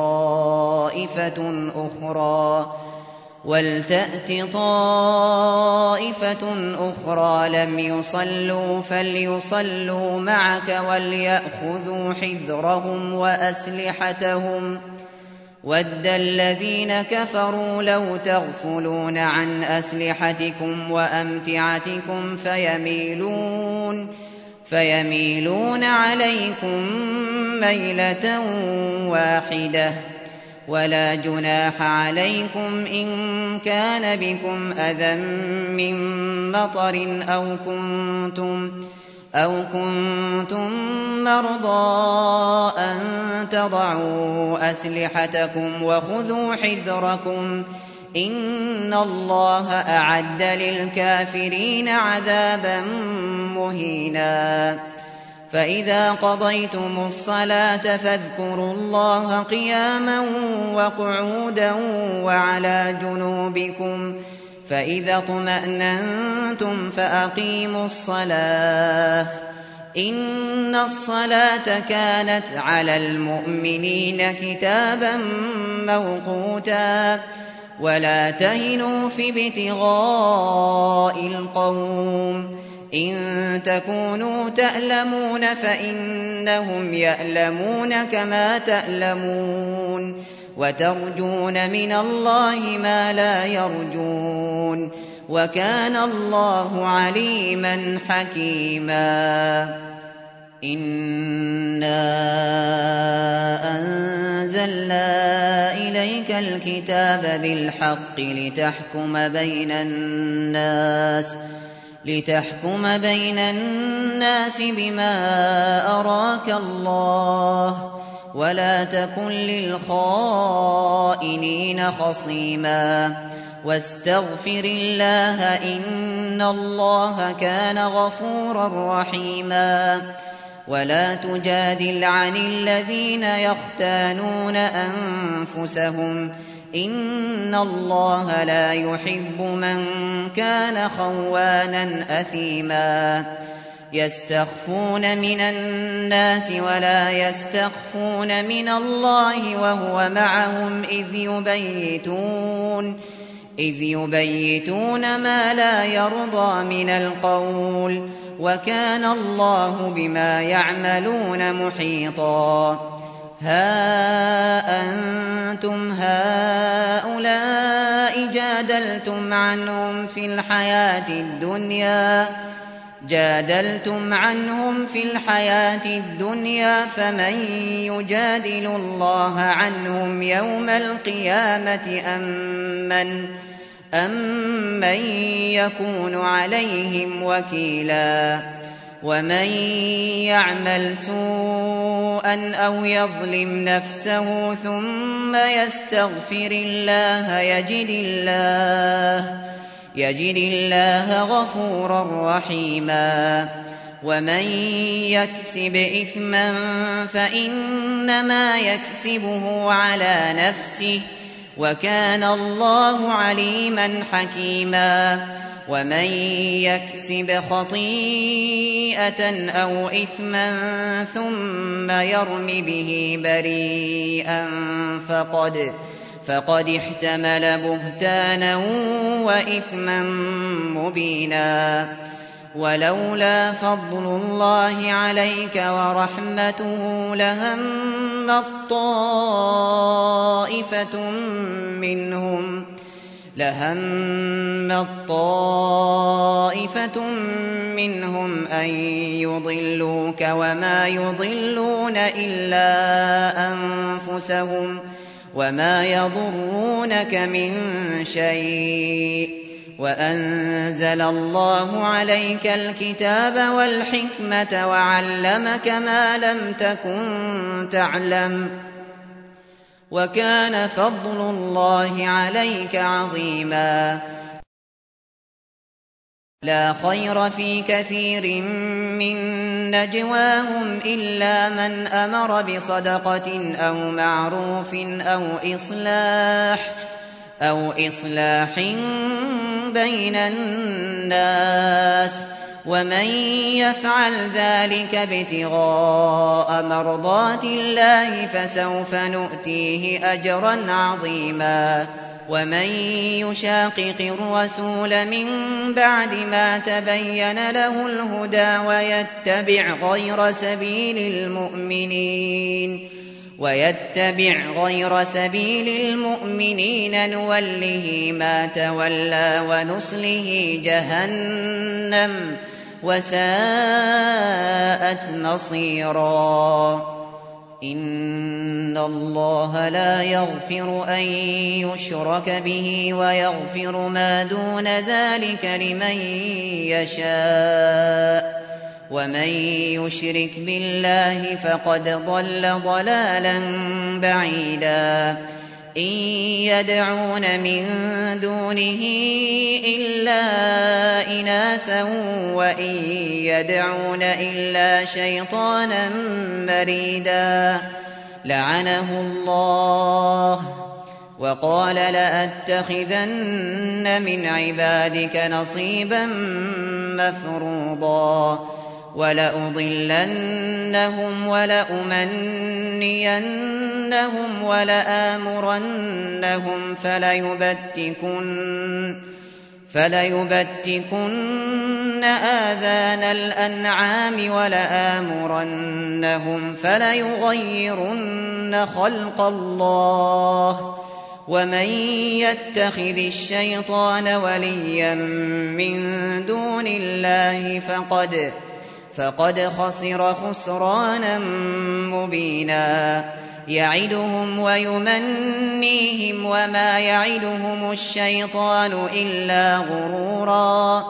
طائفة أخرى ولتأت طائفة أخرى لم يصلوا فليصلوا معك وليأخذوا حذرهم وأسلحتهم وَدَّ الَّذِينَ كَفَرُوا لَوْ تَغْفُلُونَ عَنْ أَسْلِحَتِكُمْ وَأَمْتِعَتِكُمْ فَيَمِيلُونَ فَيَمِيلُونَ عَلَيْكُمْ مَيْلَةً وَاحِدَةً وَلَا جُنَاحَ عَلَيْكُمْ إِن كَانَ بِكُمْ أَذًى مِّن مَّطَرٍ أَوْ كُنتُمْ أَوْ كُنتُم مَّرْضَىٰ أَن تَضَعُوا أَسْلِحَتَكُمْ وَخُذُوا حِذْرَكُمْ إِنَّ اللَّهَ أَعَدَّ لِلْكَافِرِينَ عَذَابًا مُّهِينًا فَإِذَا قَضَيْتُمُ الصَّلَاةَ فاذكروا اللَّهَ قِيَامًا وَقُعُودًا وَعَلَىٰ جُنُوبِكُمْ فَإِذَا اطْمَأْنَنتُمْ فَأَقِيمُوا الصَّلَاةَ إِنَّ الصَّلَاةَ كَانَتْ عَلَى الْمُؤْمِنِينَ كِتَابًا مَّوْقُوتًا وَلَا تَهِنُوا فِي ابْتِغَاءِ الْقَوْمِ إِن تَكُونُوا تَأْلَمُونَ فَإِنَّهُمْ يَأْلَمُونَ كَمَا تَأْلَمُونَ وَتَرْجُونَ مِنَ اللَّهِ مَا لَا يَرْجُونَ وَكَانَ اللَّهُ عَلِيمًا حَكِيمًا إِنَّا أَنزَلْنَا إِلَيْكَ الْكِتَابَ بِالْحَقِّ لِتَحْكُمَ بَيْنَ النَّاسِ لِتَحْكُمَ بَيْنَ النَّاسِ بِمَا أَرَاكَ اللَّهُ وَلَا تَكُن لِّلْخَائِنِينَ خَصِيمًا وَاسْتَغْفِرِ اللَّهَ إِنَّ اللَّهَ كَانَ غَفُورًا رَّحِيمًا وَلَا تُجَادِلْ عَنِ الَّذِينَ يَخْتَانُونَ أَنفُسَهُمْ إِنَّ اللَّهَ لَا يُحِبُّ مَن كَانَ خَوَّانًا أَثِيمًا يَسْتَخْفُونَ مِنَ النَّاسِ وَلَا يَسْتَخْفُونَ مِنَ اللَّهِ وَهُوَ مَعَهُمْ إِذْ يُبَيِّتُونَ إِذْ يُبَيِّتُونَ مَا لَا يَرْضَىٰ مِنَ الْقَوْلِ وَكَانَ اللَّهُ بِمَا يَعْمَلُونَ مُحِيطًا هَا أَنتُمْ هَٰؤُلَاءِ جَادَلْتُمْ عَنْهُمْ فِي الْحَيَاةِ الدُّنْيَا جادلتم عنهم في الحياة الدنيا فمن يجادل الله عنهم يوم القيامة أم من, أم من يكون عليهم وكيلا ومن يعمل سوءا أو يظلم نفسه ثم يستغفر الله يجد الله يجد الله غفورا رحيما. ومن يكسب إثما فإنما يكسبه على نفسه وكان الله عليما حكيما. ومن يكسب خطيئة أو إثما ثم يرم به بريئا فقد فقد احتمل بهتانا وإثما مبينا. ولولا فضل الله عليك ورحمته لهمت طائفة منهم لهمت طائفة منهم أن يضلوك وما يضلون إلا أنفسهم وما يضرونك من شيء. وأنزل الله عليك الكتاب والحكمة وعلمك ما لم تكن تعلم وكان فضل الله عليك عظيما. لا خير في كثير من نجواهم إلا من أمر بصدقة أو معروف أو إصلاح أو إصلاح بين الناس ومن يفعل ذلك ابتغاء مرضات الله فسوف نؤتيه أجرا عظيما. ومن يشاقق الرسول من بعد ما تبين له الهدى ويتبع غير سبيل المؤمنين ويتبع غير سبيل المؤمنين نوله ما تولى ونصله جهنم وساءت مصيرا. إن الله لا يغفر أن يشرك به ويغفر ما دون ذلك لمن يشاء ومن يشرك بالله فقد ضل ضلالا بعيدا. إن يدعون من دونه إلا إناثا وإن يدعون إلا شيطانا مريدا لعنه الله وقال لأتخذن من عبادك نصيبا مفروضا ولأضلنهم ولأمنينهم ولآمرنهم فليبتكن فليبتكن آذان الأنعام ولآمرنهم فليغيرن خلق الله ومن يتخذ الشيطان وليا من دون الله فقد فقد خسر خسرانا مبينا. يعدهم ويمنيهم وما يعدهم الشيطان إلا غرورا.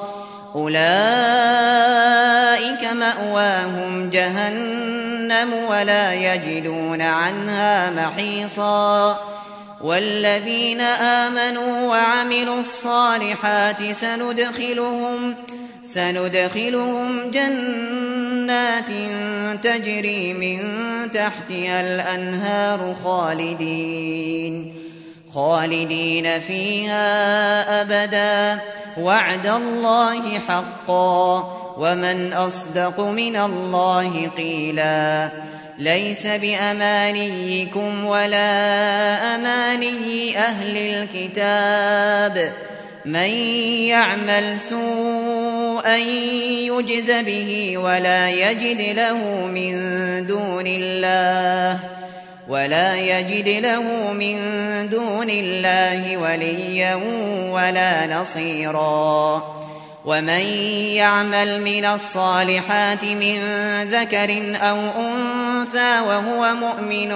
أولئك مأواهم جهنم ولا يجدون عنها محيصا. والذين آمنوا وعملوا الصالحات سندخلهم سندخلهم جنات تجري من تحتها الأنهار خالدين خالدين فيها أبدا وعد الله حقا ومن أصدق من الله قيلا. ليس بأمانيكم ولا أماني أهل الكتاب من يعمل سوءا يجز به ولا يجد له من دون الله ولا يجد له من دون الله وليا ولا نصيرا. ومن يعمل من الصالحات من ذكر أو أنثى وهو مؤمن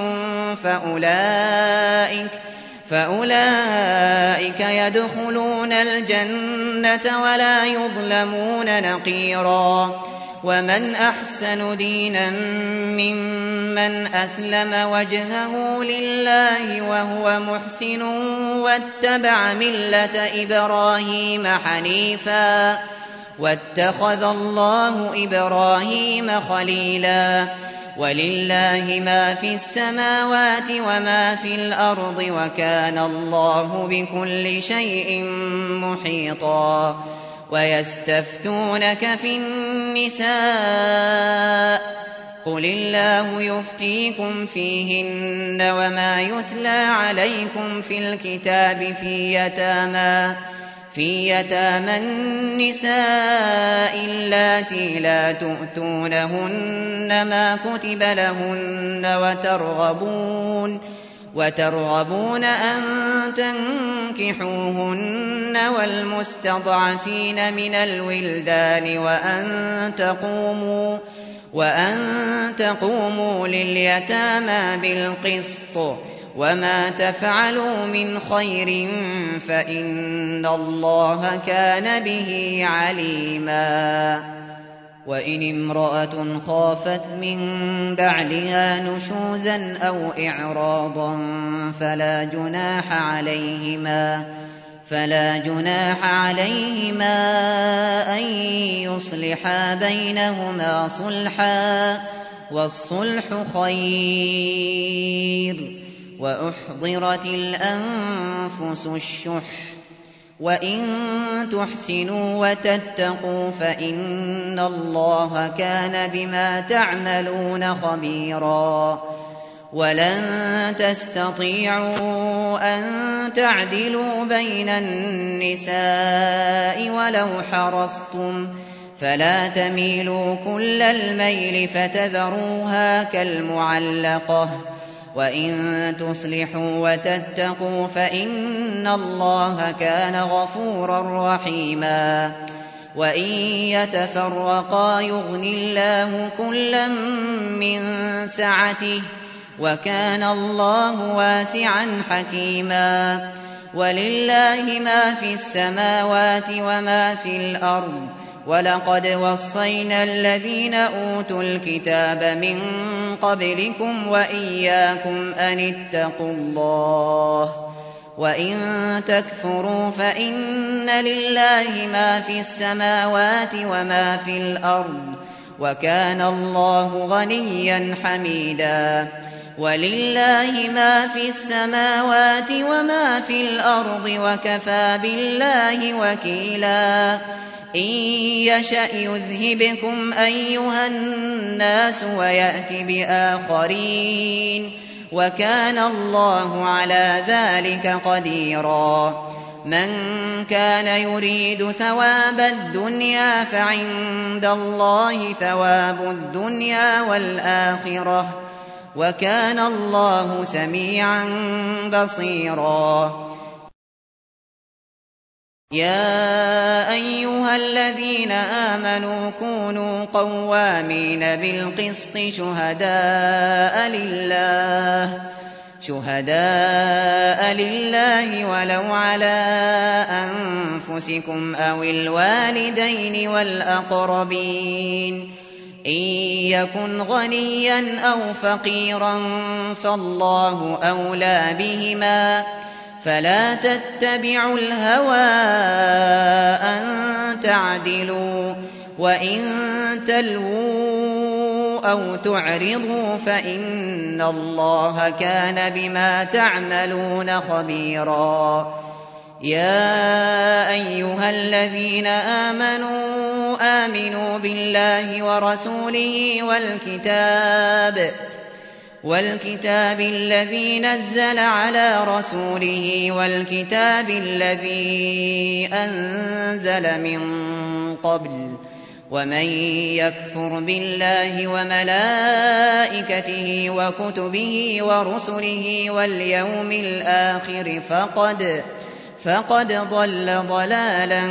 فأولئك فأولئك يدخلون الجنة الجنة ولا يظلمون نقيرا. ومن أحسن دينا ممن أسلم وجهه لله وهو محسن واتبع ملة إبراهيم حنيفا واتخذ الله إبراهيم خليلا. ولله ما في السماوات وما في الأرض وكان الله بكل شيء محيطا. ويستفتونك في النساء قل الله يفتيكم فيهن وما يتلى عليكم في الكتاب في يتامى في يتامى النساء اللاتي لا تؤتونهن ما كتب لهن وترغبون وترغبون أن تنكحوهن والمستضعفين من الولدان وأن تقوموا وأن تقوموا لليتامى بالقسط وما تفعلوا من خير فإن الله كان به عليما. وإن امرأة خافت من بعلها نشوزا أو إعراضا فلا جناح عليهما فلا جناح عليهما أن يصلحا بينهما صلحا والصلح خير. وأحضرت الأنفس الشح وإن تحسنوا وتتقوا فإن الله كان بما تعملون خبيرا. ولن تستطيعوا أن تعدلوا بين النساء ولو حرصتم فلا تميلوا كل الميل فتذروها كالمعلقة. وإن تصلحوا وتتقوا فإن الله كان غفورا رحيما. وإن يتفرقا يغن الله كلا من سعته وكان الله واسعا حكيما. ولله ما في السماوات وما في الأرض ولقد وصينا الذين أوتوا الكتاب من قبلكم وإياكم أن اتقوا الله. وإن تكفروا فإن لله ما في السماوات وما في الأرض وكان الله غنيا حميدا. ولله ما في السماوات وما في الأرض وكفى بالله وكيلا. إن يشأ يذهبكم أيها الناس ويأت بآخرين وكان الله على ذلك قديرا. من كان يريد ثواب الدنيا فعند الله ثواب الدنيا والآخرة وكان الله سميعا بصيرا. يا أيها الذين آمنوا كونوا قوامين بالقسط شهداء لله شهداء لله ولو على أنفسكم أو الوالدين والأقربين إن يكن غنيا أو فقيرا فالله أولى بهما فلا تتبعوا الهوى أن تعدلوا وإن تلووا أو تعرضوا فإن الله كان بما تعملون خبيرا. يا أيها الذين آمنوا آمنوا بالله ورسوله والكتاب والكتاب الذي نزل على رسوله والكتاب الذي أنزل من قبل ومن يكفر بالله وملائكته وكتبه ورسله واليوم الآخر فقد فقد ضل ضلالا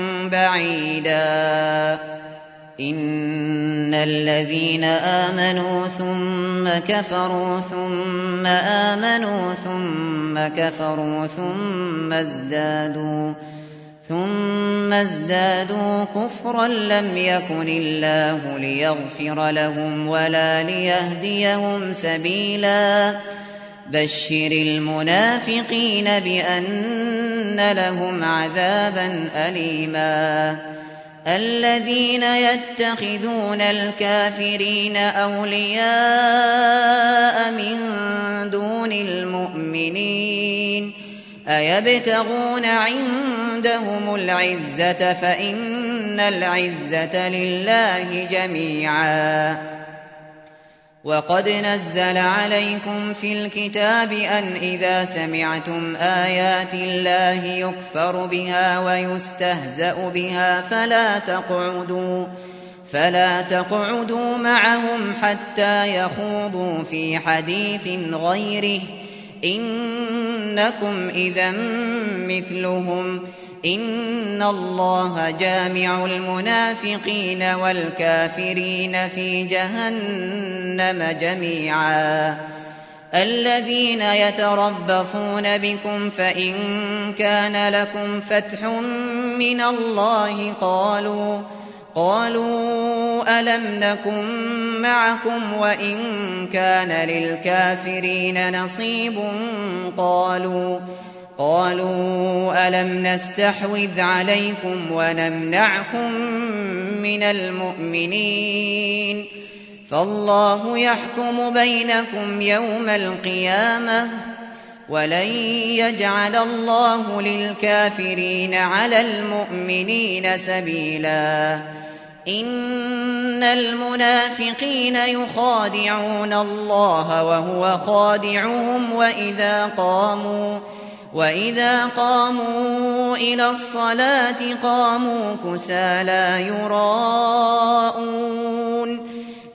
بعيدا. إن الذين آمنوا ثم كفروا ثم آمنوا ثم كفروا ثم ازدادوا ثم ازدادوا كفرا لم يكن الله ليغفر لهم ولا ليهديهم سبيلا بشر المنافقين بأن لهم عذابا أليما الذين يتخذون الكافرين أولياء من دون المؤمنين أيبتغون عندهم العزة فإن العزة لله جميعا وقد نزل عليكم في الكتاب أن إذا سمعتم آيات الله يكفر بها ويستهزأ بها فلا تقعدوا فلا تقعدوا معهم حتى يخوضوا في حديث غيره إنكم إذا مثلهم إن الله جامع المنافقين والكافرين في جهنم جميعا الذين يتربصون بكم فإن كان لكم فتح من الله قالوا قالوا ألم نكن معكم وإن كان للكافرين نصيب قالوا قالوا ألم نستحوذ عليكم ونمنعكم من المؤمنين فالله يحكم بينكم يوم القيامة ولن يجعل الله للكافرين على المؤمنين سبيلا إن المنافقين يخادعون الله وهو خادعهم وإذا قاموا وإذا قاموا إلى الصلاة قاموا كسالى يراءون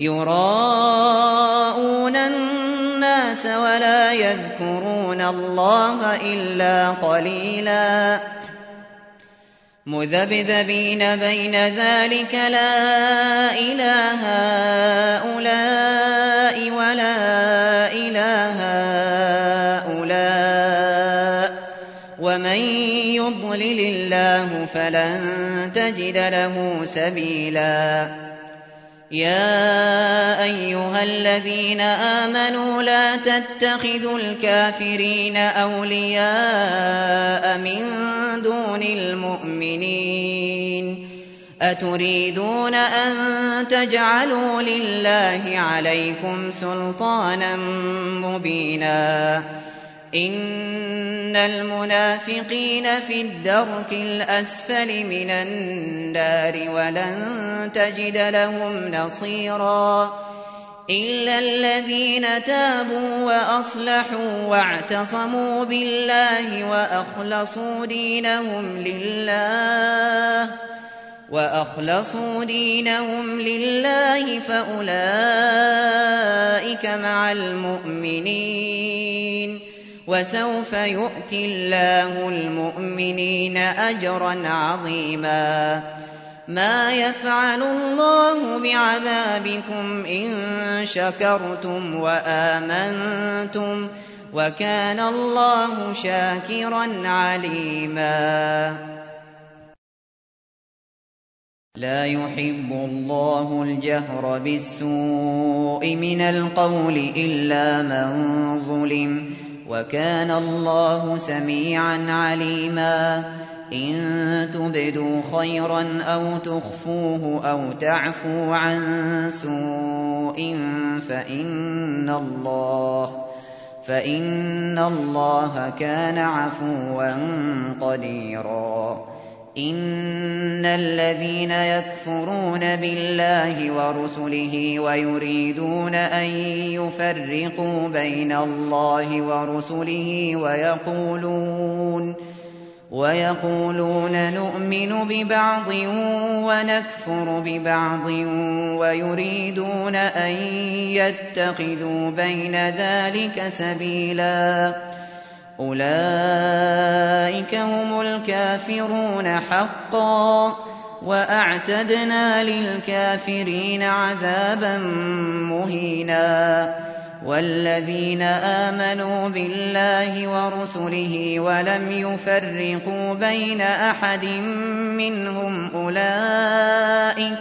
يراءون الناس ولا يذكرون الله إلا قليلا مذبذبين بين ذلك لا إله هؤلاء ولا إله هؤلاء ومن يضلل الله فلن تجد له سبيلا يا أيها الذين آمنوا لا تتخذوا الكافرين أولياء من دون المؤمنين أتريدون أن تجعلوا لله عليكم سلطانا مبينا إن المنافقين في الدرك الأسفل من النار ولن تجد لهم نصيرا إلا الذين تابوا وأصلحوا واعتصموا بالله وأخلصوا دينهم لله وأخلصوا دينهم لله فأولئك مع المؤمنين وسوف يؤتي الله المؤمنين أجرا عظيما ما يفعل الله بعذابكم إن شكرتم وآمنتم وكان الله شاكرا عليما لا يحب الله الجهر بالسوء من القول إلا من ظلم وكان الله سميعا عليما إن تبدوا خيرا أو تخفوه أو تعفوا عن سوء فإن الله فإن الله كان عفوا قديرا إن الذين يكفرون بالله ورسله ويريدون أن يفرقوا بين الله ورسله ويقولون ويقولون نؤمن ببعض ونكفر ببعض ويريدون أن يتخذوا بين ذلك سبيلا أولئك هم الكافرون حقا وأعتدنا للكافرين عذابا مهينا والذين آمنوا بالله ورسله ولم يفرقوا بين أحد منهم أولئك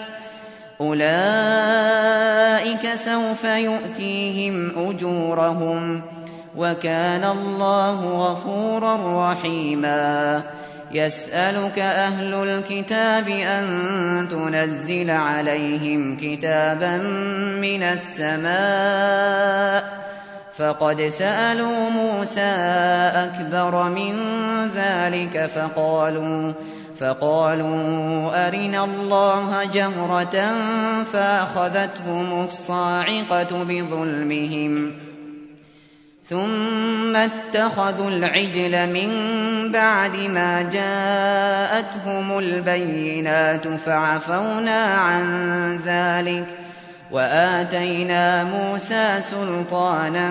أولئك سوف يؤتيهم أجورهم وكان الله غفورا رحيما. يسألك أهل الكتاب أن تنزل عليهم كتابا من السماء فقد سألوا موسى أكبر من ذلك فقالوا فقالوا أرنا الله جهرة فأخذتهم الصاعقة بظلمهم ثم اتخذوا العجل من بعد ما جاءتهم البينات فعفونا عن ذلك وآتينا موسى سلطانا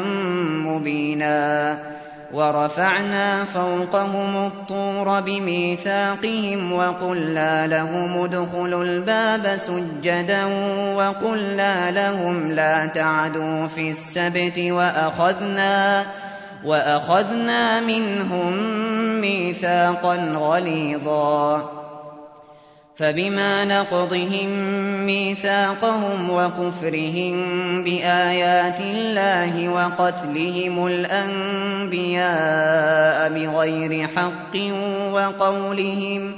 مبينا. ورفعنا فوقهم الطور بميثاقهم وقلنا لهم ادخلوا الباب سجدا وقلنا لهم لا تعدوا في السبت وأخذنا, وأخذنا منهم ميثاقا غليظا. فبما نقضهم ميثاقهم وكفرهم بآيات الله وقتلهم الأنبياء بغير حق وقولهم,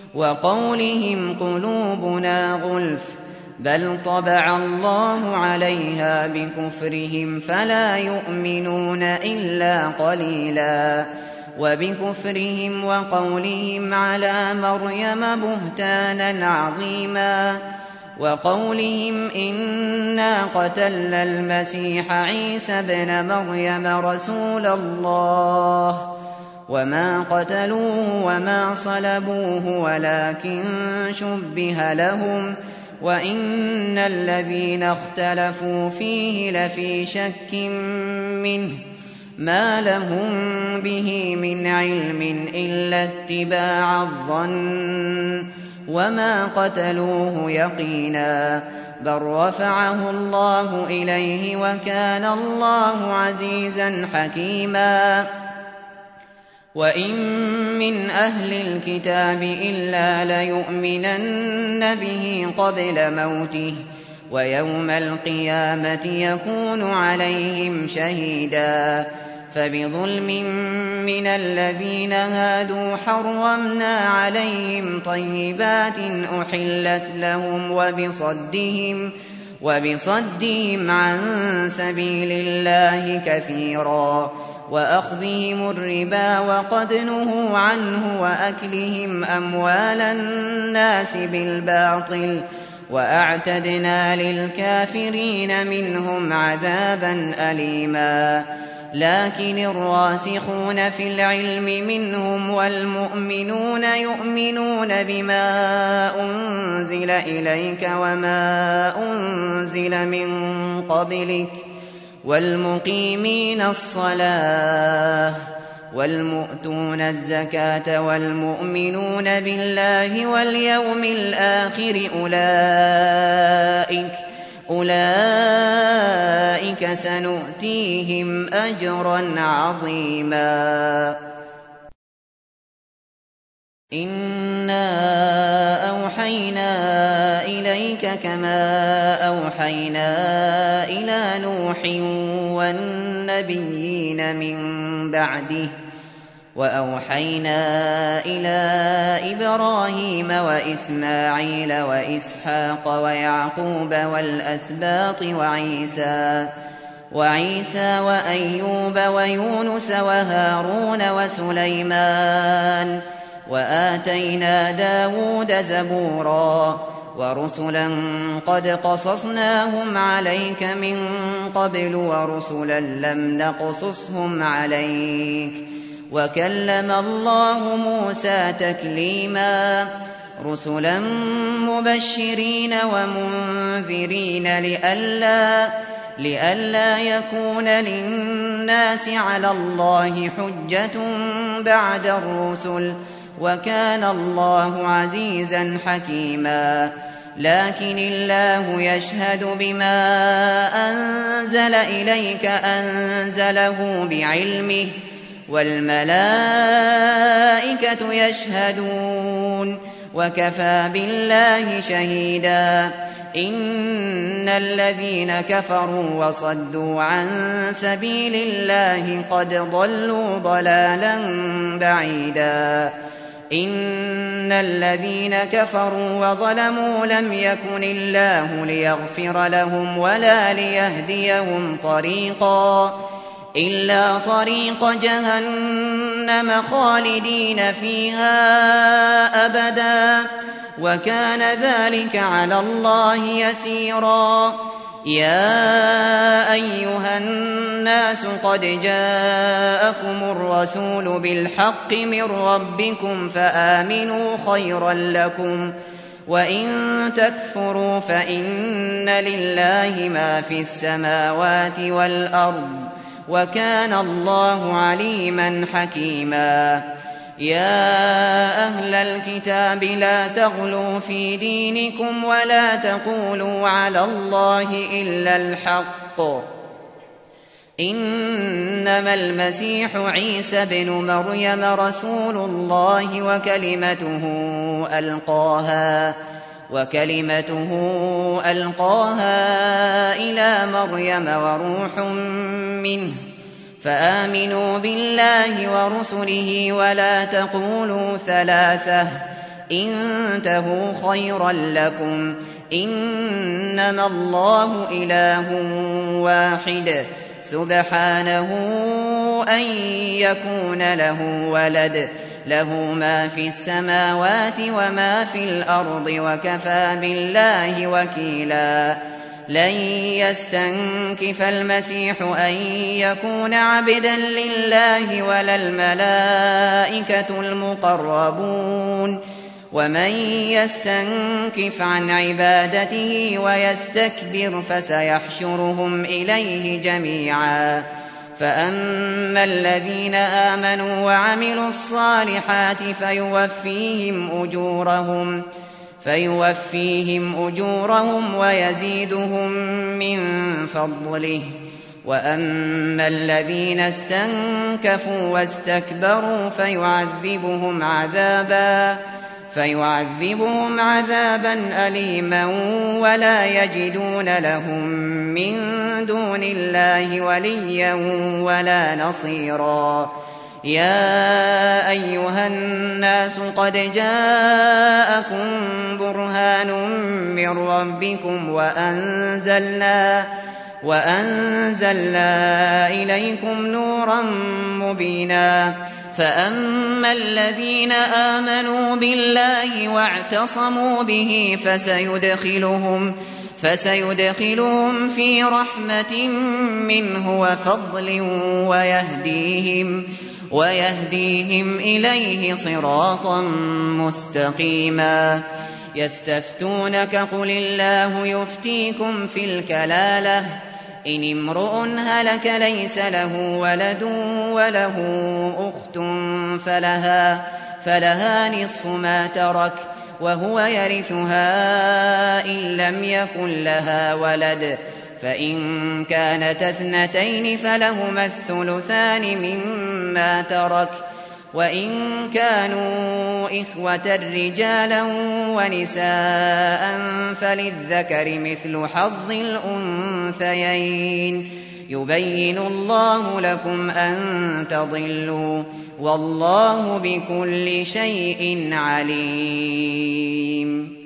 وقولهم قلوبنا غلف بل طبع الله عليها بكفرهم فلا يؤمنون إلا قليلا. وبكفرهم وقولهم على مريم بهتانا عظيما وقولهم إنا قتلنا المسيح عيسى ابن مريم رسول الله وما قتلوه وما صلبوه ولكن شبه لهم وإن الذين اختلفوا فيه لفي شك منه ما لهم به من علم إلا اتباع الظن وما قتلوه يقينا بل رفعه الله إليه وكان الله عزيزا حكيما. وإن من أهل الكتاب إلا ليؤمنن به قبل موته ويوم القيامة يكون عليهم شهيدا. فبظلم من الذين هادوا حرمنا عليهم طيبات أحلت لهم وبصدهم, وبصدهم عن سبيل الله كثيرا وأخذهم الربا وقد نهوا عنه وأكلهم أموال الناس بالباطل وأعتدنا للكافرين منهم عذابا أليما. لكن الراسخون في العلم منهم والمؤمنون يؤمنون بما أنزل إليك وما أنزل من قبلك والمقيمين الصلاة والمؤتون الزكاة والمؤمنون بالله واليوم الآخر أولئك أولئك سنؤتيهم أجرا عظيما. إنا أوحينا إليك كما أوحينا إلى نوح والنبيين من بعده وأوحينا إلى إبراهيم وإسماعيل وإسحاق ويعقوب والأسباط وعيسى وعيسى وأيوب ويونس وهارون وسليمان وآتينا داود زبورا ورسلا قد قصصناهم عليك من قبل ورسلا لم نقصصهم عليك وكلم الله موسى تكليما. رسلا مبشرين ومنذرين لئلا لئلا يكون للناس على الله حجة بعد الرسل وكان الله عزيزا حكيما. لكن الله يشهد بما أنزل إليك أنزله بعلمه والملائكة يشهدون وكفى بالله شهيدا إن الذين كفروا وصدوا عن سبيل الله قد ضلوا ضلالا بعيدا إن الذين كفروا وظلموا لم يكن الله ليغفر لهم ولا ليهديهم طريقا إلا طريق جهنم خالدين فيها أبدا وكان ذلك على الله يسيرا يا أيها الناس قد جاءكم الرسول بالحق من ربكم فآمنوا خيرا لكم وإن تكفروا فإن لله ما في السماوات والأرض وكان الله عليما حكيما يا أهل الكتاب لا تغلوا في دينكم ولا تقولوا على الله إلا الحق إنما المسيح عيسى بن مريم رسول الله وكلمته ألقاها وكلمته ألقاها إلى مريم وروح منه فآمنوا بالله ورسله ولا تقولوا ثلاثة انتهوا خيرا لكم إنما الله إله واحد سبحانه أن يكون له ولد له ما في السماوات وما في الأرض وكفى بالله وكيلا لن يستنكف المسيح أن يكون عبدا لله ولا الملائكة المقربون ومن يستنكف عن عبادته ويستكبر فسيحشرهم إليه جميعا فأما الذين آمنوا وعملوا الصالحات فيوفيهم أجورهم فيوفيهم أجورهم ويزيدهم من فضله وأما الذين استنكفوا واستكبروا فيعذبهم عذابا فيعذبهم عذابا أليما ولا يجدون لهم من دون الله وليا ولا نصيرا يا أيها الناس قد جاءكم برهان من ربكم وأنزلنا وأنزلنا إليكم نورا مبينا فأما الذين آمنوا بالله واعتصموا به فسيدخلهم فسيدخلهم في رحمة منه وفضل ويهديهم ويهديهم إليه صراطا مستقيما يستفتونك قل الله يفتيكم في الكلالة إن امرؤ هلك ليس له ولد وله أخت فلها, فلها نصف ما ترك وهو يرثها إن لم يكن لها ولد فإن كانت اثنتين فلهما الثلثان مما ترك وإن كانوا إخوة رجالا ونساء فللذكر مثل حظ الأنثيين يبين الله لكم أن تضلوا والله بكل شيء عليم.